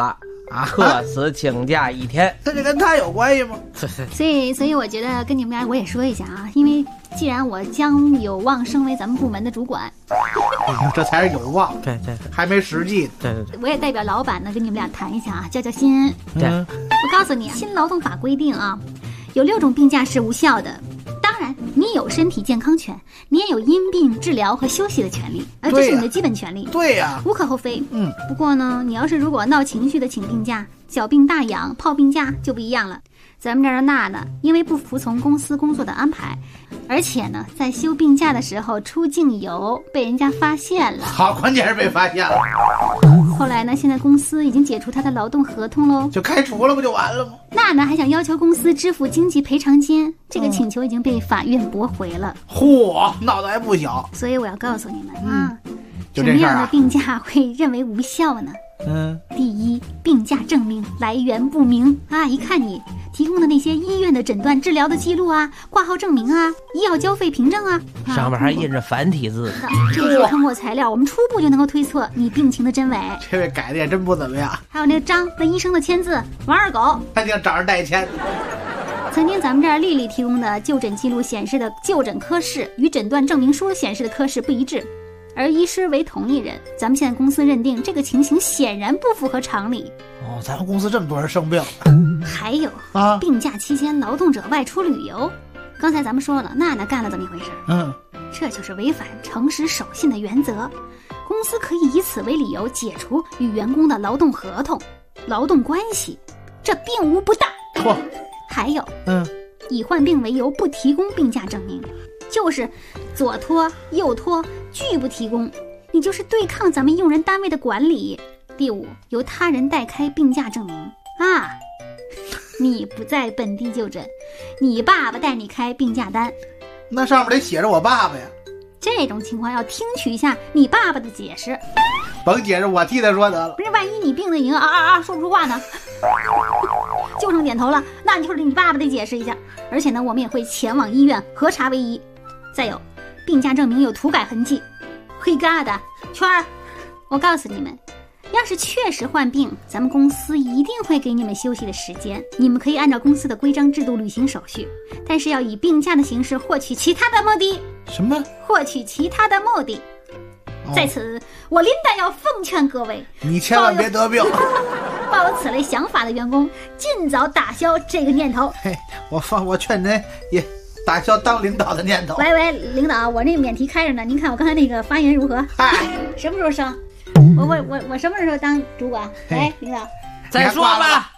特此请假1天。 这跟他有关系吗？ 所以我觉得跟你们俩我也说一下啊，因为既然我将有望升为咱们部门的主管， 这才是有望， 对， 还没实际。 对， 我也代表老板呢跟你们俩谈一下啊，交心。 对， 我告诉你，新劳动法规定啊，有6种病假是无效的。当然，你有身体健康权，你也有因病治疗和休息的权利，这是你的基本权利。 对呀， 无可厚非。不过呢，你要是如果闹情绪的请病假，小病大养泡病假就不一样了。咱们这儿的娜娜因为不服从公司工作的安排，而且呢，在休病假的时候出境游被人家发现了。 好，关键是被发现了。 后来呢，现在公司已经解除他的劳动合同喽， 就开除了不就完了吗？ 娜娜还想要求公司支付经济赔偿金，这个请求已经被法院驳回了。 嚯，闹得还不小。 所以我要告诉你们啊，什么样的病假会认为无效呢？第一，病假证明来源不明啊！一看你提供的那些医院的诊断治疗的记录啊、挂号证明啊、医药交费凭证啊， 上面还印着繁体字。 这些通过材料，我们初步就能够推测你病情的真伪。 这位改的也真不怎么样。 还有那章，那医生的签字，王二狗， 他就找人代签。 曾经咱们这儿丽丽提供的就诊记录显示的就诊科室与诊断证明书显示的科室不一致。而医师为同一人，咱们现在公司认定这个情形显然不符合常理。 咱们公司这么多人生病， 还有病假期间劳动者外出旅游，刚才咱们说了，娜娜干了这么一回事。这就是违反诚实守信的原则，公司可以以此为理由解除与员工的劳动合同、劳动关系，这并无不当。还有，以患病为由不提供病假证明，就是左拖右拖，拒不提供，你就是对抗咱们用人单位的管理。第五，由他人代开病假证明啊，你不在本地就诊，你爸爸带你开病假单， 那上面得写着我爸爸呀。 这种情况要听取一下你爸爸的解释。 甭解释，我替他说得了。 不是，万一你病得已经说不出话呢，就剩点头了，那你就是你爸爸得解释一下。而且呢，我们也会前往医院核查唯一。再有，病假证明有涂改痕迹，黑疙瘩圈儿。我告诉你们，要是确实患病，咱们公司一定会给你们休息的时间，你们可以按照公司的规章制度履行手续，但是要以病假的形式获取其他的目的。 什么？ 获取其他的目的。在此，我琳达要奉劝各位， 你千万别得病。 抱有此类想法的员工，尽早打消这个念头。 我劝您也打消当领导的念头。 喂，领导，我那免提开着呢，您看我刚才那个发言如何？什么时候升？我什么时候当主管？哎，领导， 再说吧。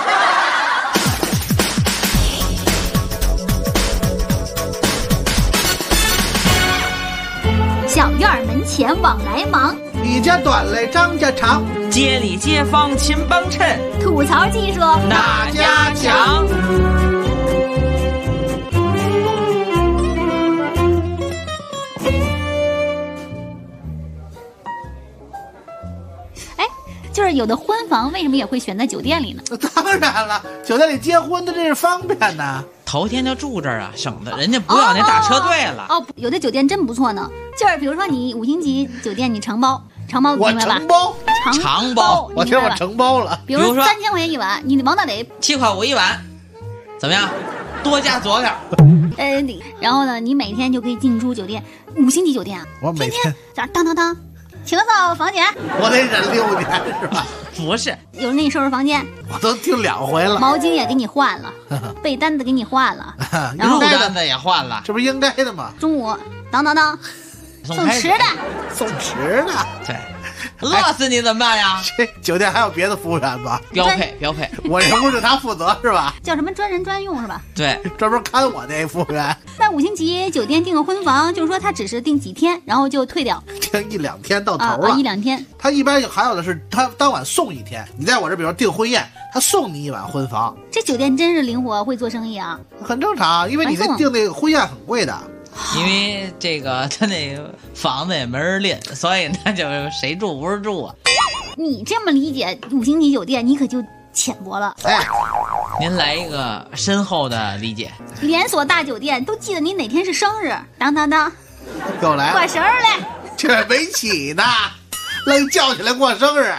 小院门前往来忙， 你家短嘞张家长， 街里街坊勤帮衬， 吐槽技术哪家强？ 就是有的婚房为什么也会选在酒店里呢？ 当然了，酒店里结婚的这是方便呐。 头天就住这儿啊，省得人家不要那打车队了。 有的酒店真不错呢，就是比如说你5星级酒店，你承包，明白吧？ 承包，我听我承包了。 比如说3000块钱一晚，你往那得 7块5一晚，怎么样？多加佐料。 然后呢，你每天就可以进出酒店，5星级酒店啊， 我每天早上当。请扫房间， 我得忍6年是吧？ 不是， 有人给你收拾房间， 我都听2回了。 毛巾也给你换了，被单子给你换了， 然后单子也换了， 这不是应该的吗？ 中午当送吃的， 对， 饿死你怎么办呀？ 这酒店还有别的服务员吧？ 标配， 我这不是他负责是吧？ 叫什么专人专用是吧？ 对， 专门看我那服务员。 在5星级酒店订个婚房，就是说他只是订几天，然后就退掉， 订1-2天到头了 ，1-2天。 他一般还有的是他当晚送1天，你在我这比如订婚宴，他送你1晚婚房。 这酒店真是灵活，会做生意啊， 很正常，因为你那订那个婚宴很贵的。 因为这个他那个房子也没人拎，所以那就谁住不是住啊。 你这么理解5星级酒店，你可就浅薄了。 您来一个深厚的理解。 连锁大酒店都记得您哪天是生日，当， 又来过生日来， 这没起呢，愣叫起来过生日。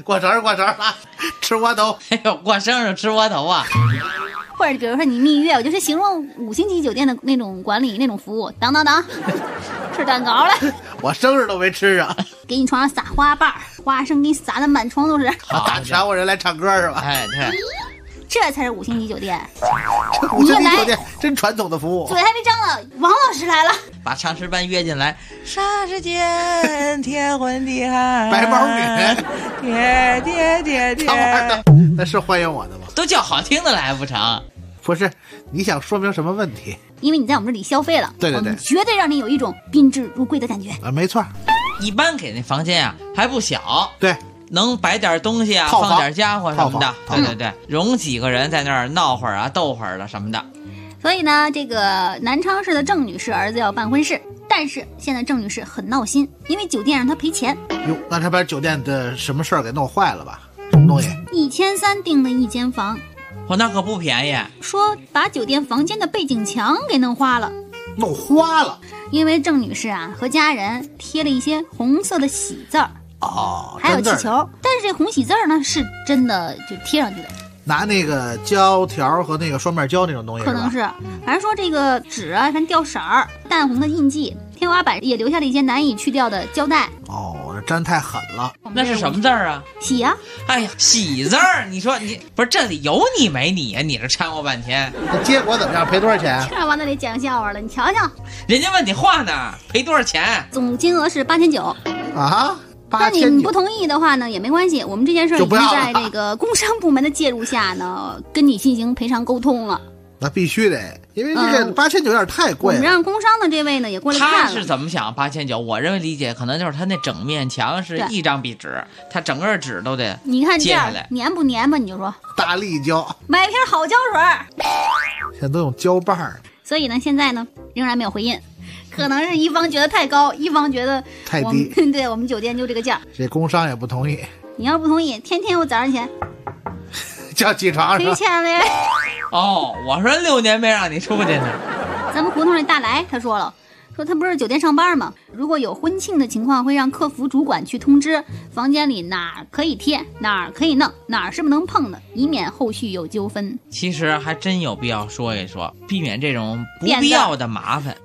过生日啊，吃窝头。 哎呦，过生日吃窝头啊！ 或者比如说你蜜月，我就是形容5星级酒店的那种管理那种服务，当，吃蛋糕了， 我生日都没吃啊， 给你床上撒花瓣，花生给你撒的满床都是。 打全国人来唱歌是吧？ 哎，对， 这才是5星级酒店。 这5星级酒店真传统的服务。 嘴还没张呢，王老师来了， 把唱诗班约进来。霎时间，天昏地暗， 白毛女， 爹， 那是欢迎我的吗？ 都叫好听的了还不成？ 不是，你想说明什么问题？ 因为你在我们这里消费了， 对， 我们绝对让你有一种宾至如归的感觉。 没错。 一般给那房间啊还不小， 对， 能摆点东西啊，放点家伙什么的，对，容几个人在那儿闹会儿啊，斗会儿的什么的。 所以呢，这个南昌市的郑女士儿子要办婚事，但是现在郑女士很闹心，因为酒店让她赔钱。 哟，那她把酒店的什么事儿给弄坏了吧？什么东西 ？1300订的一间房， 那可不便宜。 说把酒店房间的背景墙给弄花了。 弄花了？ 因为郑女士啊和家人贴了一些红色的喜字儿，还有气球，但是这红喜字儿呢是真的就贴上去的。 拿那个胶条和那个双面胶那种东西， 可能是，反正说这个纸啊，全掉色儿，淡红的印记，天花板也留下了一些难以去掉的胶带。 哦，粘太狠了。 那是什么字儿啊？ 喜呀！ 哎呀，喜字儿！你说你不是这里有你没你呀？你这掺和半天， 那结果怎么样？赔多少钱？ 这往那里讲笑话了，你瞧瞧。 人家问你话呢，赔多少钱？ 总金额是8900 啊。 那你不同意的话呢，也没关系。我们这件事已经在这个工商部门的介入下呢，跟你进行赔偿沟通了。 那必须得，因为这个8900有点太贵了。 我们让工商的这位呢也过来看了。 他是怎么想？8900，我认为理解可能就是他那整面墙是一张壁纸，他整个纸都得你看揭下来， 粘不粘吧？你就说大力胶， 买瓶好胶水， 现在都用胶棒儿。 所以呢，现在呢仍然没有回应。可能是一方觉得太高，一方觉得太低。 对，我们酒店就这个价。 这工商也不同意。 你要不同意，天天有早上钱叫起床是吧？ 赔钱嘞。 哦，我说6年没让你出去呢。 咱们胡同里大来他说了，说他不是酒店上班吗？如果有婚庆的情况，会让客服主管去通知房间里哪儿可以贴，哪儿可以弄，哪儿是不能碰的，以免后续有纠纷。 其实还真有必要说一说，避免这种不必要的麻烦。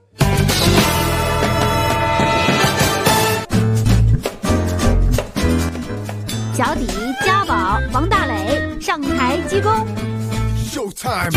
脚底家宝王大磊上台鞠躬。 Showtime！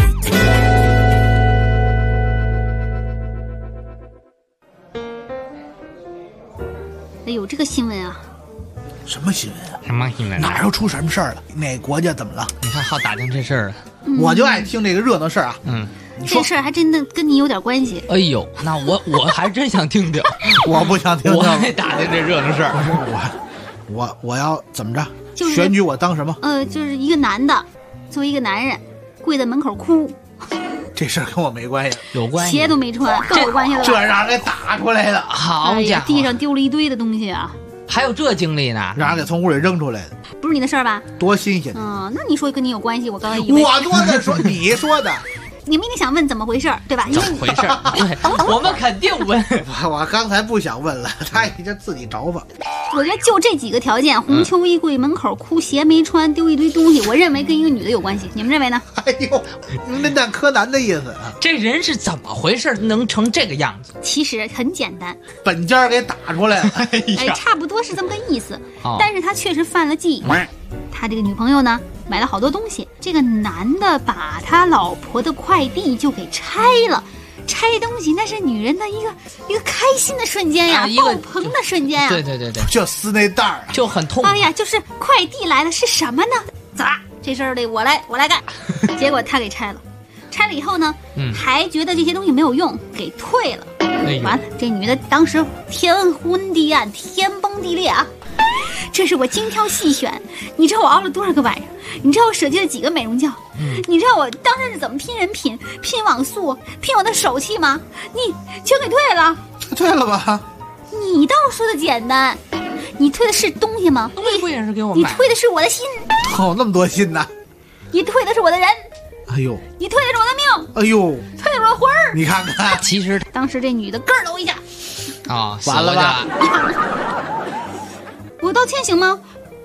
哎呦，这个新闻啊！ 什么新闻啊？ 什么新闻？ 哪又出什么事儿了？哪国家怎么了？ 你看好打听这事儿了。 我就爱听这个热闹事儿啊。 这事儿还真的跟你有点关系。 哎呦，那我还真想听听。 我不想听听。 我爱打听这热闹事儿。 我要怎么着？ 就是选举我当什么？ 就是一个男的，作为一个男人，跪在门口哭。 这事儿跟我没关系， 有关系。 鞋都没穿，更有关系了。 这让人给打出来的， 好家伙！ 地上丢了一堆的东西啊。 还有这经历呢？ 让人给从屋里扔出来的， 不是你的事儿吧？ 多新鲜！ 那你说跟你有关系，我刚才以为我多的说，你说的。 你们一定想问怎么回事，对吧？ 怎么回事？对，我们肯定问。 我刚才不想问了，他已经自己找吧。 我觉得就这几个条件，红秋衣柜门口哭，鞋没穿，丢一堆东西，我认为跟一个女的有关系。你们认为呢？ 哎呦，名侦探柯南的意思啊！ 这人是怎么回事能成这个样子？ 其实很简单， 本家给打出来了。 哎，差不多是这么个意思。但是他确实犯了忌。他这个女朋友呢，买了好多东西，这个男的把他老婆的快递就给拆了。拆东西那是女人的一个开心的瞬间呀，爆棚的瞬间呀。 对， 就撕那袋儿， 就很痛。 哎呀，就是快递来了是什么呢？咋这事儿得我来干。结果他给拆了，拆了以后呢，还觉得这些东西没有用，给退了。完了，这女的当时天昏地暗，天崩地裂啊！这是我精挑细选，你知道我熬了多少个晚上？你知道我舍弃了几个美容觉？你知道我当时是怎么拼人品、拼网速、拼我的手气吗？你全给退了， 退了吧？ 你倒说的简单，你退的是东西吗？ 东西不也是给我买？ 你退的是我的心。 哦，那么多心呐！ 你退的是我的人。 哎呦！ 你退的是我的命。 哎呦！ 退的是我的魂儿。 你看看， 其实当时这女的咯儿搂一下。 啊， 完了吧？ 我道歉行吗？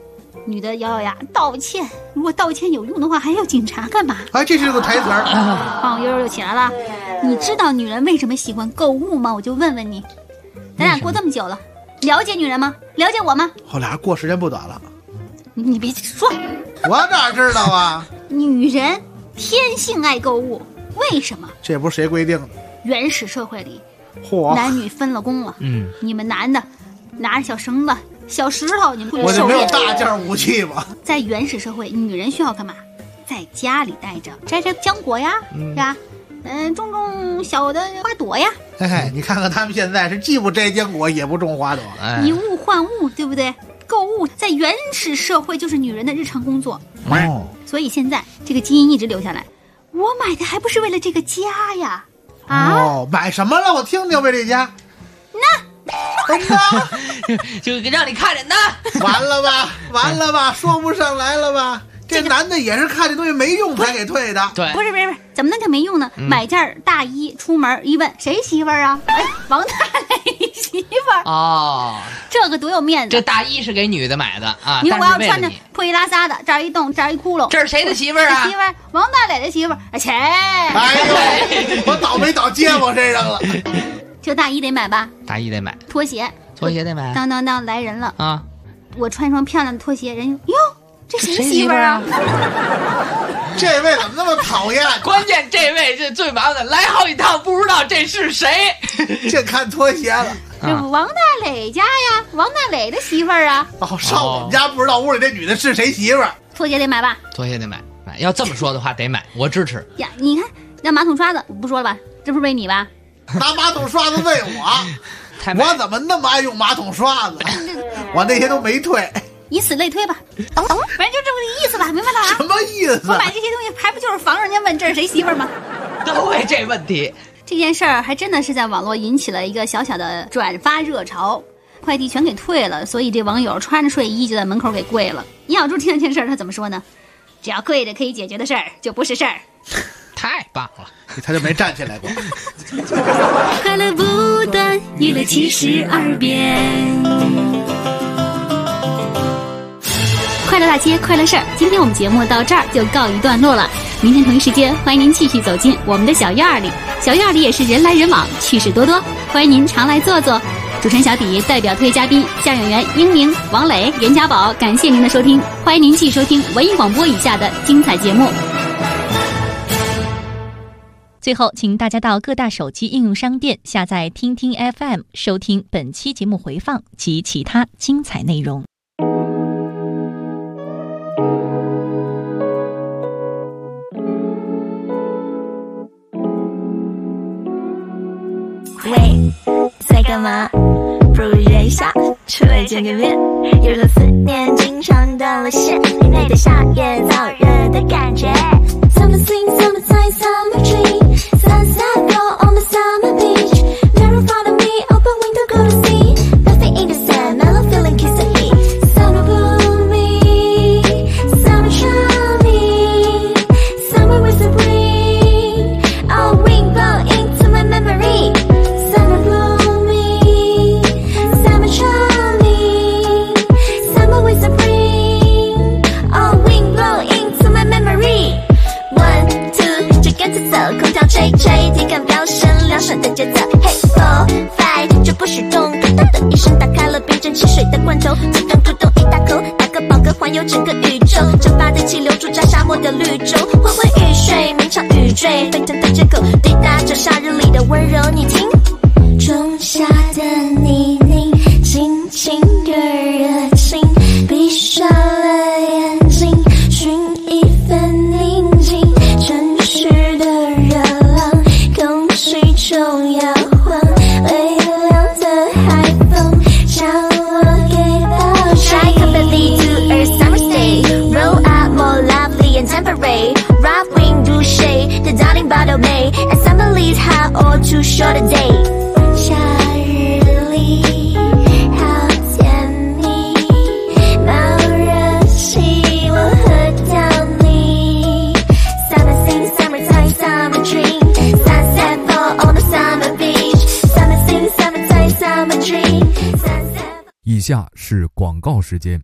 女的咬咬牙道歉，如果道歉有用的话，还要警察干嘛？ 哎，这是个台词儿。 胖悠悠又起来了。你知道女人为什么喜欢购物吗？我就问问你，咱俩过这么久了，了解女人吗？了解我吗？ 我俩过时间不短了。 你别说， 我哪知道啊？ 女人天性爱购物，为什么？ 这不是谁规定的？ 原始社会里， 嚯， 男女分了工了。你们男的拿着小绳子、小石头，你们我就没有大件武器吗？ 在原始社会，女人需要干嘛？在家里待着，摘摘浆果呀，是吧？种种小的花朵呀。 嘿嘿，你看看他们现在是既不摘浆果，也不种花朵， 以物换物，对不对？购物在原始社会就是女人的日常工作。所以现在这个基因一直留下来。我买的还不是为了这个家呀？ 买什么了？我听听，为这家。 就让你看着呢。 完了吧，说不上来了吧？这男的也是看这东西没用才给退的。 对， 不是，怎么能叫没用呢？买件大衣出门一问，谁媳妇儿啊？哎，王大磊媳妇儿。 哦， 这个多有面子。 这大衣是给女的买的啊。 你说我要穿着破衣拉撒的，这儿一洞，这儿一窟窿， 这是谁的媳妇儿啊？ 媳妇儿，王大磊的媳妇儿。 哎呦，我倒霉倒接我身上了。 这大衣得买吧？ 大衣得买。 拖鞋得买。 当来人了啊！ 我穿双漂亮的拖鞋，人哟，这谁媳妇儿啊？ 这位怎么那么讨厌？ 关键这位这最麻烦，来好几趟不知道这是谁。 这看拖鞋了。 这王大磊家呀，王大磊的媳妇儿啊。 上我们家不知道屋里这女的是谁媳妇儿。 拖鞋得买吧？ 拖鞋得买。要这么说的话得买，我支持。 呀，你看那马桶刷子，不说了吧？这不是为你吧？ 拿马桶刷子喂我怎么那么爱用马桶刷子？我那些都没退， 以此类推吧。反正就这个意思吧，明白了啊？ 什么意思？ 我买这些东西还不就是防人家问这是谁媳妇儿吗？ 都为这问题。 这件事儿还真的是在网络引起了一个小小的转发热潮，快递全给退了，所以这网友穿着睡衣就在门口给跪了。尹小柱听到这件事儿，他怎么说呢？只要跪着可以解决的事儿，就不是事儿。 太棒了， 他就没站起来过。 快乐不断，娱乐72变。 快乐大街，快乐事儿。今天我们节目到这儿就告一段落了。明天同一时间，欢迎您继续走进我们的小院儿里。小院儿里也是人来人往，趣事多多，欢迎您常来坐坐。主持人小底代表特约嘉宾相声演员英明、王磊、袁家宝，感谢您的收听，欢迎您继续收听文艺广播以下的精彩节目。 最后，请大家到各大手机应用商店下载听听 FM， 收听本期节目回放及其他精彩内容。 喂，在干嘛？不如约一下出来见个面。有种思念经常断了线，你美的夏夜燥热的感觉。Summer sing, summertime, summer dream. Sunset glow on the summer beach. Mirror in front of me, open window go to see. Nothing in the sand, mellow feeling kiss the heat. Summer blooming, summer charming, summer with a ring. A ring blow into my memory. Summer blooming, summer charming, summer with a ring. A ring blow into my memory. 跟着走，空调吹吹，体感飙升，凉爽的节奏。Hey four five， 就不许动，咚咚的一声打开了冰镇汽水的罐头，自动嘟咚一大口，打个饱嗝环游整个宇宙，蒸发的气流驻扎沙漠的绿洲，昏昏欲睡，鸣唱欲坠，沸腾的街口，抵达这夏日里的温柔，你听，仲夏的泥泞，轻轻的热情，闭上了眼睛，寻一份宁静。城市的热浪，空气中摇晃，微凉的海风将我给包围。Try completely to a summer stay, roll out more lovely and temporary. Rough wind do shade, the darling bottle May, and summer leaves high or too short a day. 夏日里好甜蜜，冒热气，我喝掉你。Summer sing, summertime, summer dream. Sunset fall on the summer beach. Summer sing, summertime, summer dream. 以下是广告时间。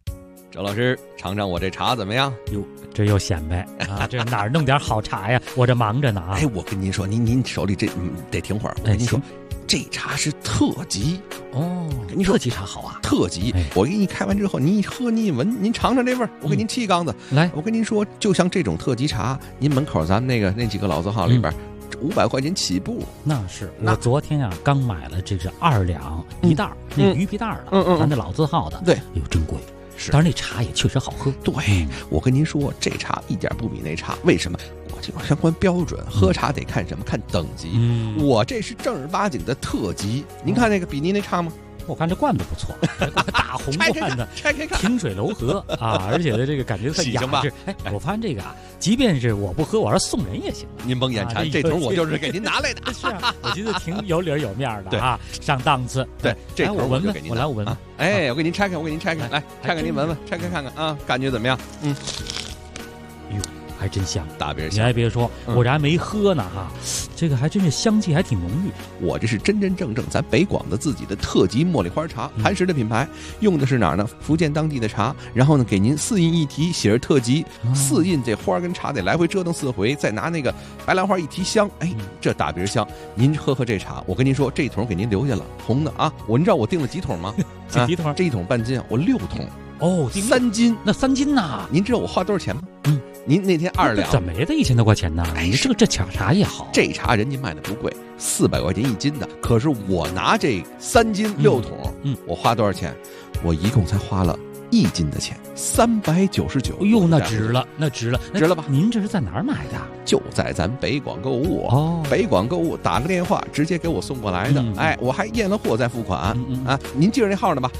周老师，尝尝我这茶怎么样？ 哟，这又显摆啊！这哪儿弄点好茶呀？我这忙着呢啊！ 哎，我跟您说，您手里这得停会儿。我跟您说，这茶是特级哦。 跟您说， 特级茶好啊， 特级。我给你开完之后，您一喝，您一闻，您尝尝这味儿。我给您沏一缸子。 来， 我跟您说，就像这种特级茶，您门口咱们那几个老字号里边。500块钱起步， 那是我昨天啊刚买了，这是2两一袋那鱼皮袋的，咱那老字号的， 对， 哎呦真贵， 是， 但是那茶也确实好喝。 对，我跟您说，这茶一点不比那茶，为什么？我这种相关标准，喝茶得看什么？看等级。我这是正儿八经的特级，您看那个比您那差吗？ 我看这罐子不错，大红罐子， 拆开看， 清水柔和啊，而且的这个感觉很雅致。哎，我发现这个啊，即便是我不喝，我要送人也行。 您甭眼馋，这桶我就是给您拿来的。 是啊，我觉得挺有理有面的啊，上档次。 对，这桶我闻闻， 我来我闻闻。 哎，我给您拆开，来拆开您闻闻，拆开看看啊，感觉怎么样？ 哟。还真香， 大别你还别说，我这还没喝呢哈，这个还真是香气还挺浓郁。 我这是真正咱北广的自己的特级茉莉花茶，磐石的品牌，用的是哪儿呢？福建当地的茶，然后呢给您4印一提，写着特级，4印这花跟茶得来回折腾4回，再拿那个白兰花一提香，哎，这大别香。您喝这茶，我跟您说，这一桶给您留下了，红的啊。您知道我订了几桶吗？ 几桶？ 这一桶半斤啊，我6桶。 哦 ，3斤， 那3斤呐？ 您知道我花多少钱吗？您那天2两， 怎么也得1000多块钱呢？哎，这茶也好， 这茶人家卖的不贵，400块钱1斤的。可是我拿这3斤6桶，我花多少钱？我一共才花了1斤的钱，399。 哎呦，那值了，值了吧？您这是在哪儿买的？ 就在咱北广购物哦，北广购物打个电话直接给我送过来的。哎，我还验了货再付款啊。您记着那号呢吧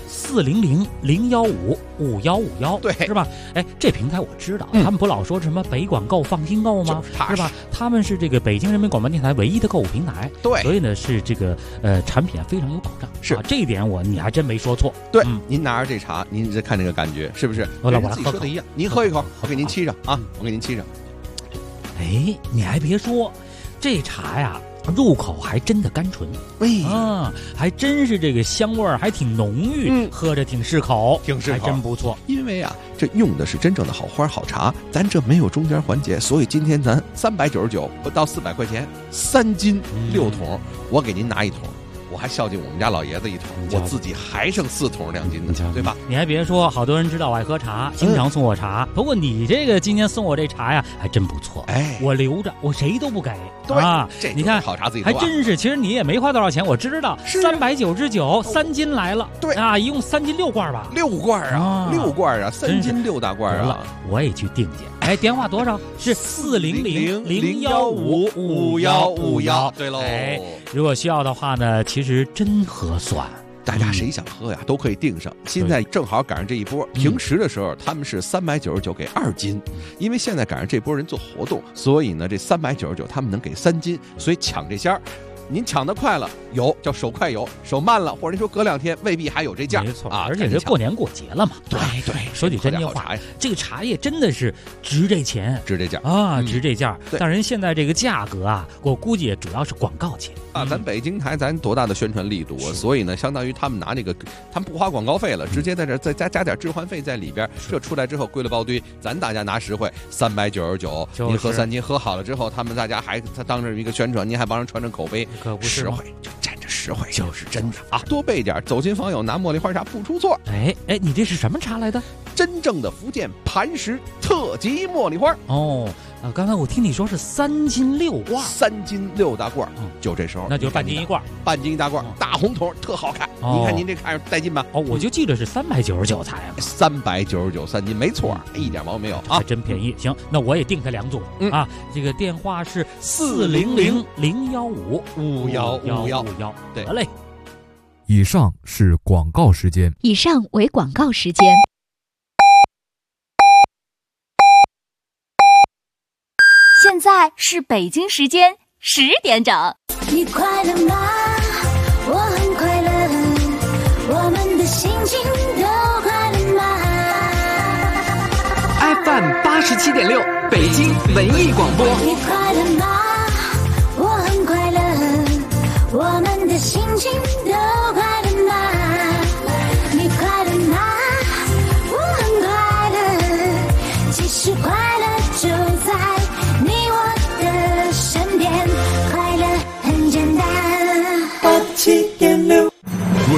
？400-015-5151，对，是吧？哎，这平台我知道，他们不老说什么北广购、放心购吗？是吧？他们是这个北京人民广播电台唯一的购物平台， 对， 所以呢是这个产品非常有保障。 是这一点你还真没说错。 对，您拿着这茶，您再看这个感觉是不是？ 我自己说的一样，您喝一口，我给您沏上啊，我给您沏上。 哎，你还别说，这茶呀，入口还真的甘醇，还真是这个香味儿还挺浓郁，喝着挺适口，还真不错。 因为啊，这用的是真正的好花好茶，咱这没有中间环节，所以今天咱399不到400块钱，3斤6桶，我给您拿1桶。我还孝敬我们家老爷子1桶，我自己还剩4桶2斤的，对吧？ 你还别说，好多人知道我爱喝茶，经常送我茶。不过你这个今天送我这茶呀，还真不错。哎，我留着，我谁都不给。 对啊， 这你看好茶自己还真是。其实你也没花多少钱，我知道，399，3斤来了。 对啊，一共3斤6罐吧 ？6罐啊，6罐啊，3斤6大罐啊！ 我也去订去。哎，电话多少？是400-015-5151。 对喽。 哎，如果需要的话呢，其实真合算。 大家谁想喝呀，都可以订上。现在正好赶上这一波，平时的时候他们是399给2斤，因为现在赶上这波人做活动，所以呢这399他们能给3斤，所以抢这仙儿。您抢得快了有叫手快有，手慢了或者说隔2天未必还有这价。 没错啊，而且这过年过节了嘛。 对对， 说句真话，这个茶叶真的是值这钱， 值这价啊，值这价。但人现在这个价格啊，我估计也主要是广告钱啊。咱北京台咱多大的宣传力度啊，所以呢，相当于他们拿那个，他们不花广告费了，直接在这再加点置换费在里边，这出来之后归了包堆，咱大家拿实惠，399，您喝3斤，喝好了之后，他们大家还当着一个宣传，您还帮人传传口碑。 可不是实惠，就沾着实惠，就是真的啊！多备点，走亲访友拿茉莉花茶不出错。 哎，你这是什么茶来的？ 真正的福建磐石特级茉莉花。 哦，刚才我听你说是3斤6罐 ，3斤6大罐，就这时候， 那就是半斤1罐， 半斤1大罐，大红桶，特好看。您看您这看着带劲吧？ 哦，我就记得是399才啊 ，399 3斤，没错，一点毛病没有啊， 还真便宜。行，那我也订它2组啊。这个电话是400-015-5151， 对， 得嘞。 以上是广告时间。 以上为广告时间。 现在是北京时间10点整。 你快乐吗？我很快乐，我们的心情都快乐吗 ？FM 87.6，北京文艺广播。 你快乐吗？我很快乐，我们的心情都快乐吗？你快乐吗？我很快乐。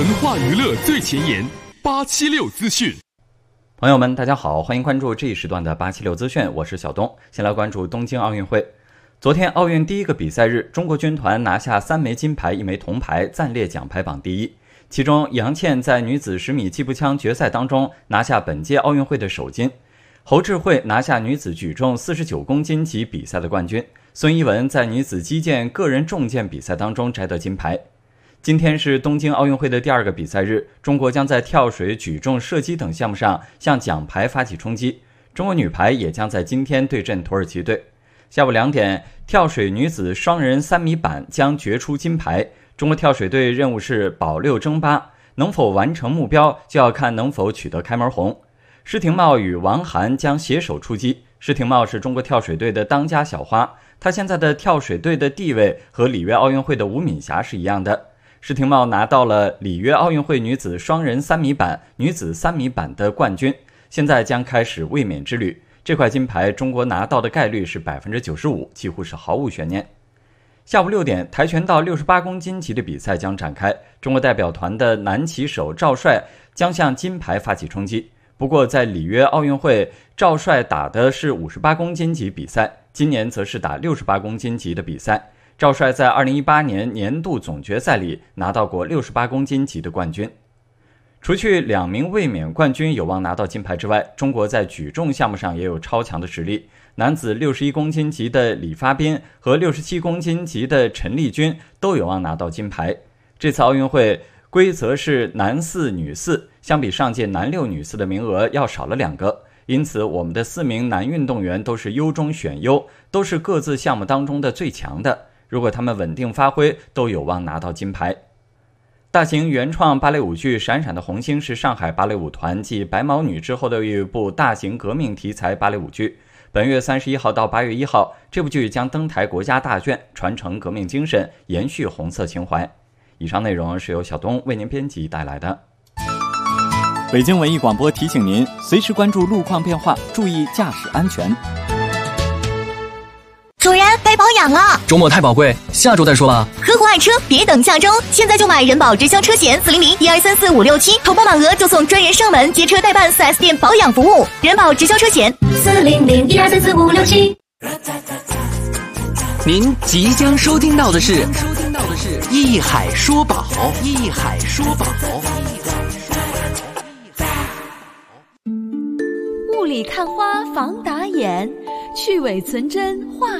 化娱乐最前沿，876资讯。 朋友们，大家好，欢迎关注这一时段的876资讯，我是小东。先来关注东京奥运会。昨天奥运第一个比赛日，中国军团拿下3枚金牌、1枚铜牌，暂列奖牌榜第一。其中，杨倩在女子10米气步枪决赛当中拿下本届奥运会的首金，侯智慧拿下女子举重49公斤级比赛的冠军，孙一文在女子击剑个人重剑比赛当中摘得金牌。今天是东京奥运会的第2个比赛日，中国将在跳水、举重、射击等项目上向奖牌发起冲击。中国女排也将在今天对阵土耳其队。下午2点，跳水女子双人3米板将决出金牌。中国跳水队任务是保6争8，能否完成目标就要看能否取得开门红。施廷懋与王涵将携手出击。施廷懋是中国跳水队的当家小花，她现在的跳水队的地位和里约奥运会的吴敏霞是一样的。施廷懋拿到了里约奥运会女子双人3米板、女子3米板的冠军，现在将开始卫冕之旅。这块金牌中国拿到的概率是95%，几乎是毫无悬念。下午6点，跆拳道68公斤级的比赛将展开，中国代表团的男旗手赵帅将向金牌发起冲击。不过在里约奥运会，赵帅打的是58公斤级比赛，今年则是打68公斤级的比赛。赵帅在2018年年度总决赛里拿到过68公斤级的冠军。除去2名卫冕冠军有望拿到金牌之外，中国在举重项目上也有超强的实力。男子61公斤级的李发斌和67公斤级的陈丽君都有望拿到金牌。这次奥运会规则是男4女4，相比上届男6女4的名额要少了2个，因此我们的4名男运动员都是优中选优，都是各自项目当中的最强的。如果他们稳定发挥，都有望拿到金牌。大型原创芭蕾舞剧《闪闪的红星》是上海芭蕾舞团继《白毛女》之后的一部大型革命题材芭蕾舞剧。本月31号到8月1号，这部剧将登台国家大卷，传承革命精神，延续红色情怀。以上内容是由小东为您编辑带来的。 北京文艺广播提醒您，随时关注路况变化，注意驾驶安全。 主人，该保养了。 周末太宝贵，下周再说吧。 合伙爱车，别等下周，现在就买人保直销车险400-1234-567，投保满额就送专人上门接车代办 4S 店保养服务。人保直销车险400-1234-567。 您即将收听到的是一海说宝，一海说宝。 雾里看花防打眼，去伪存真画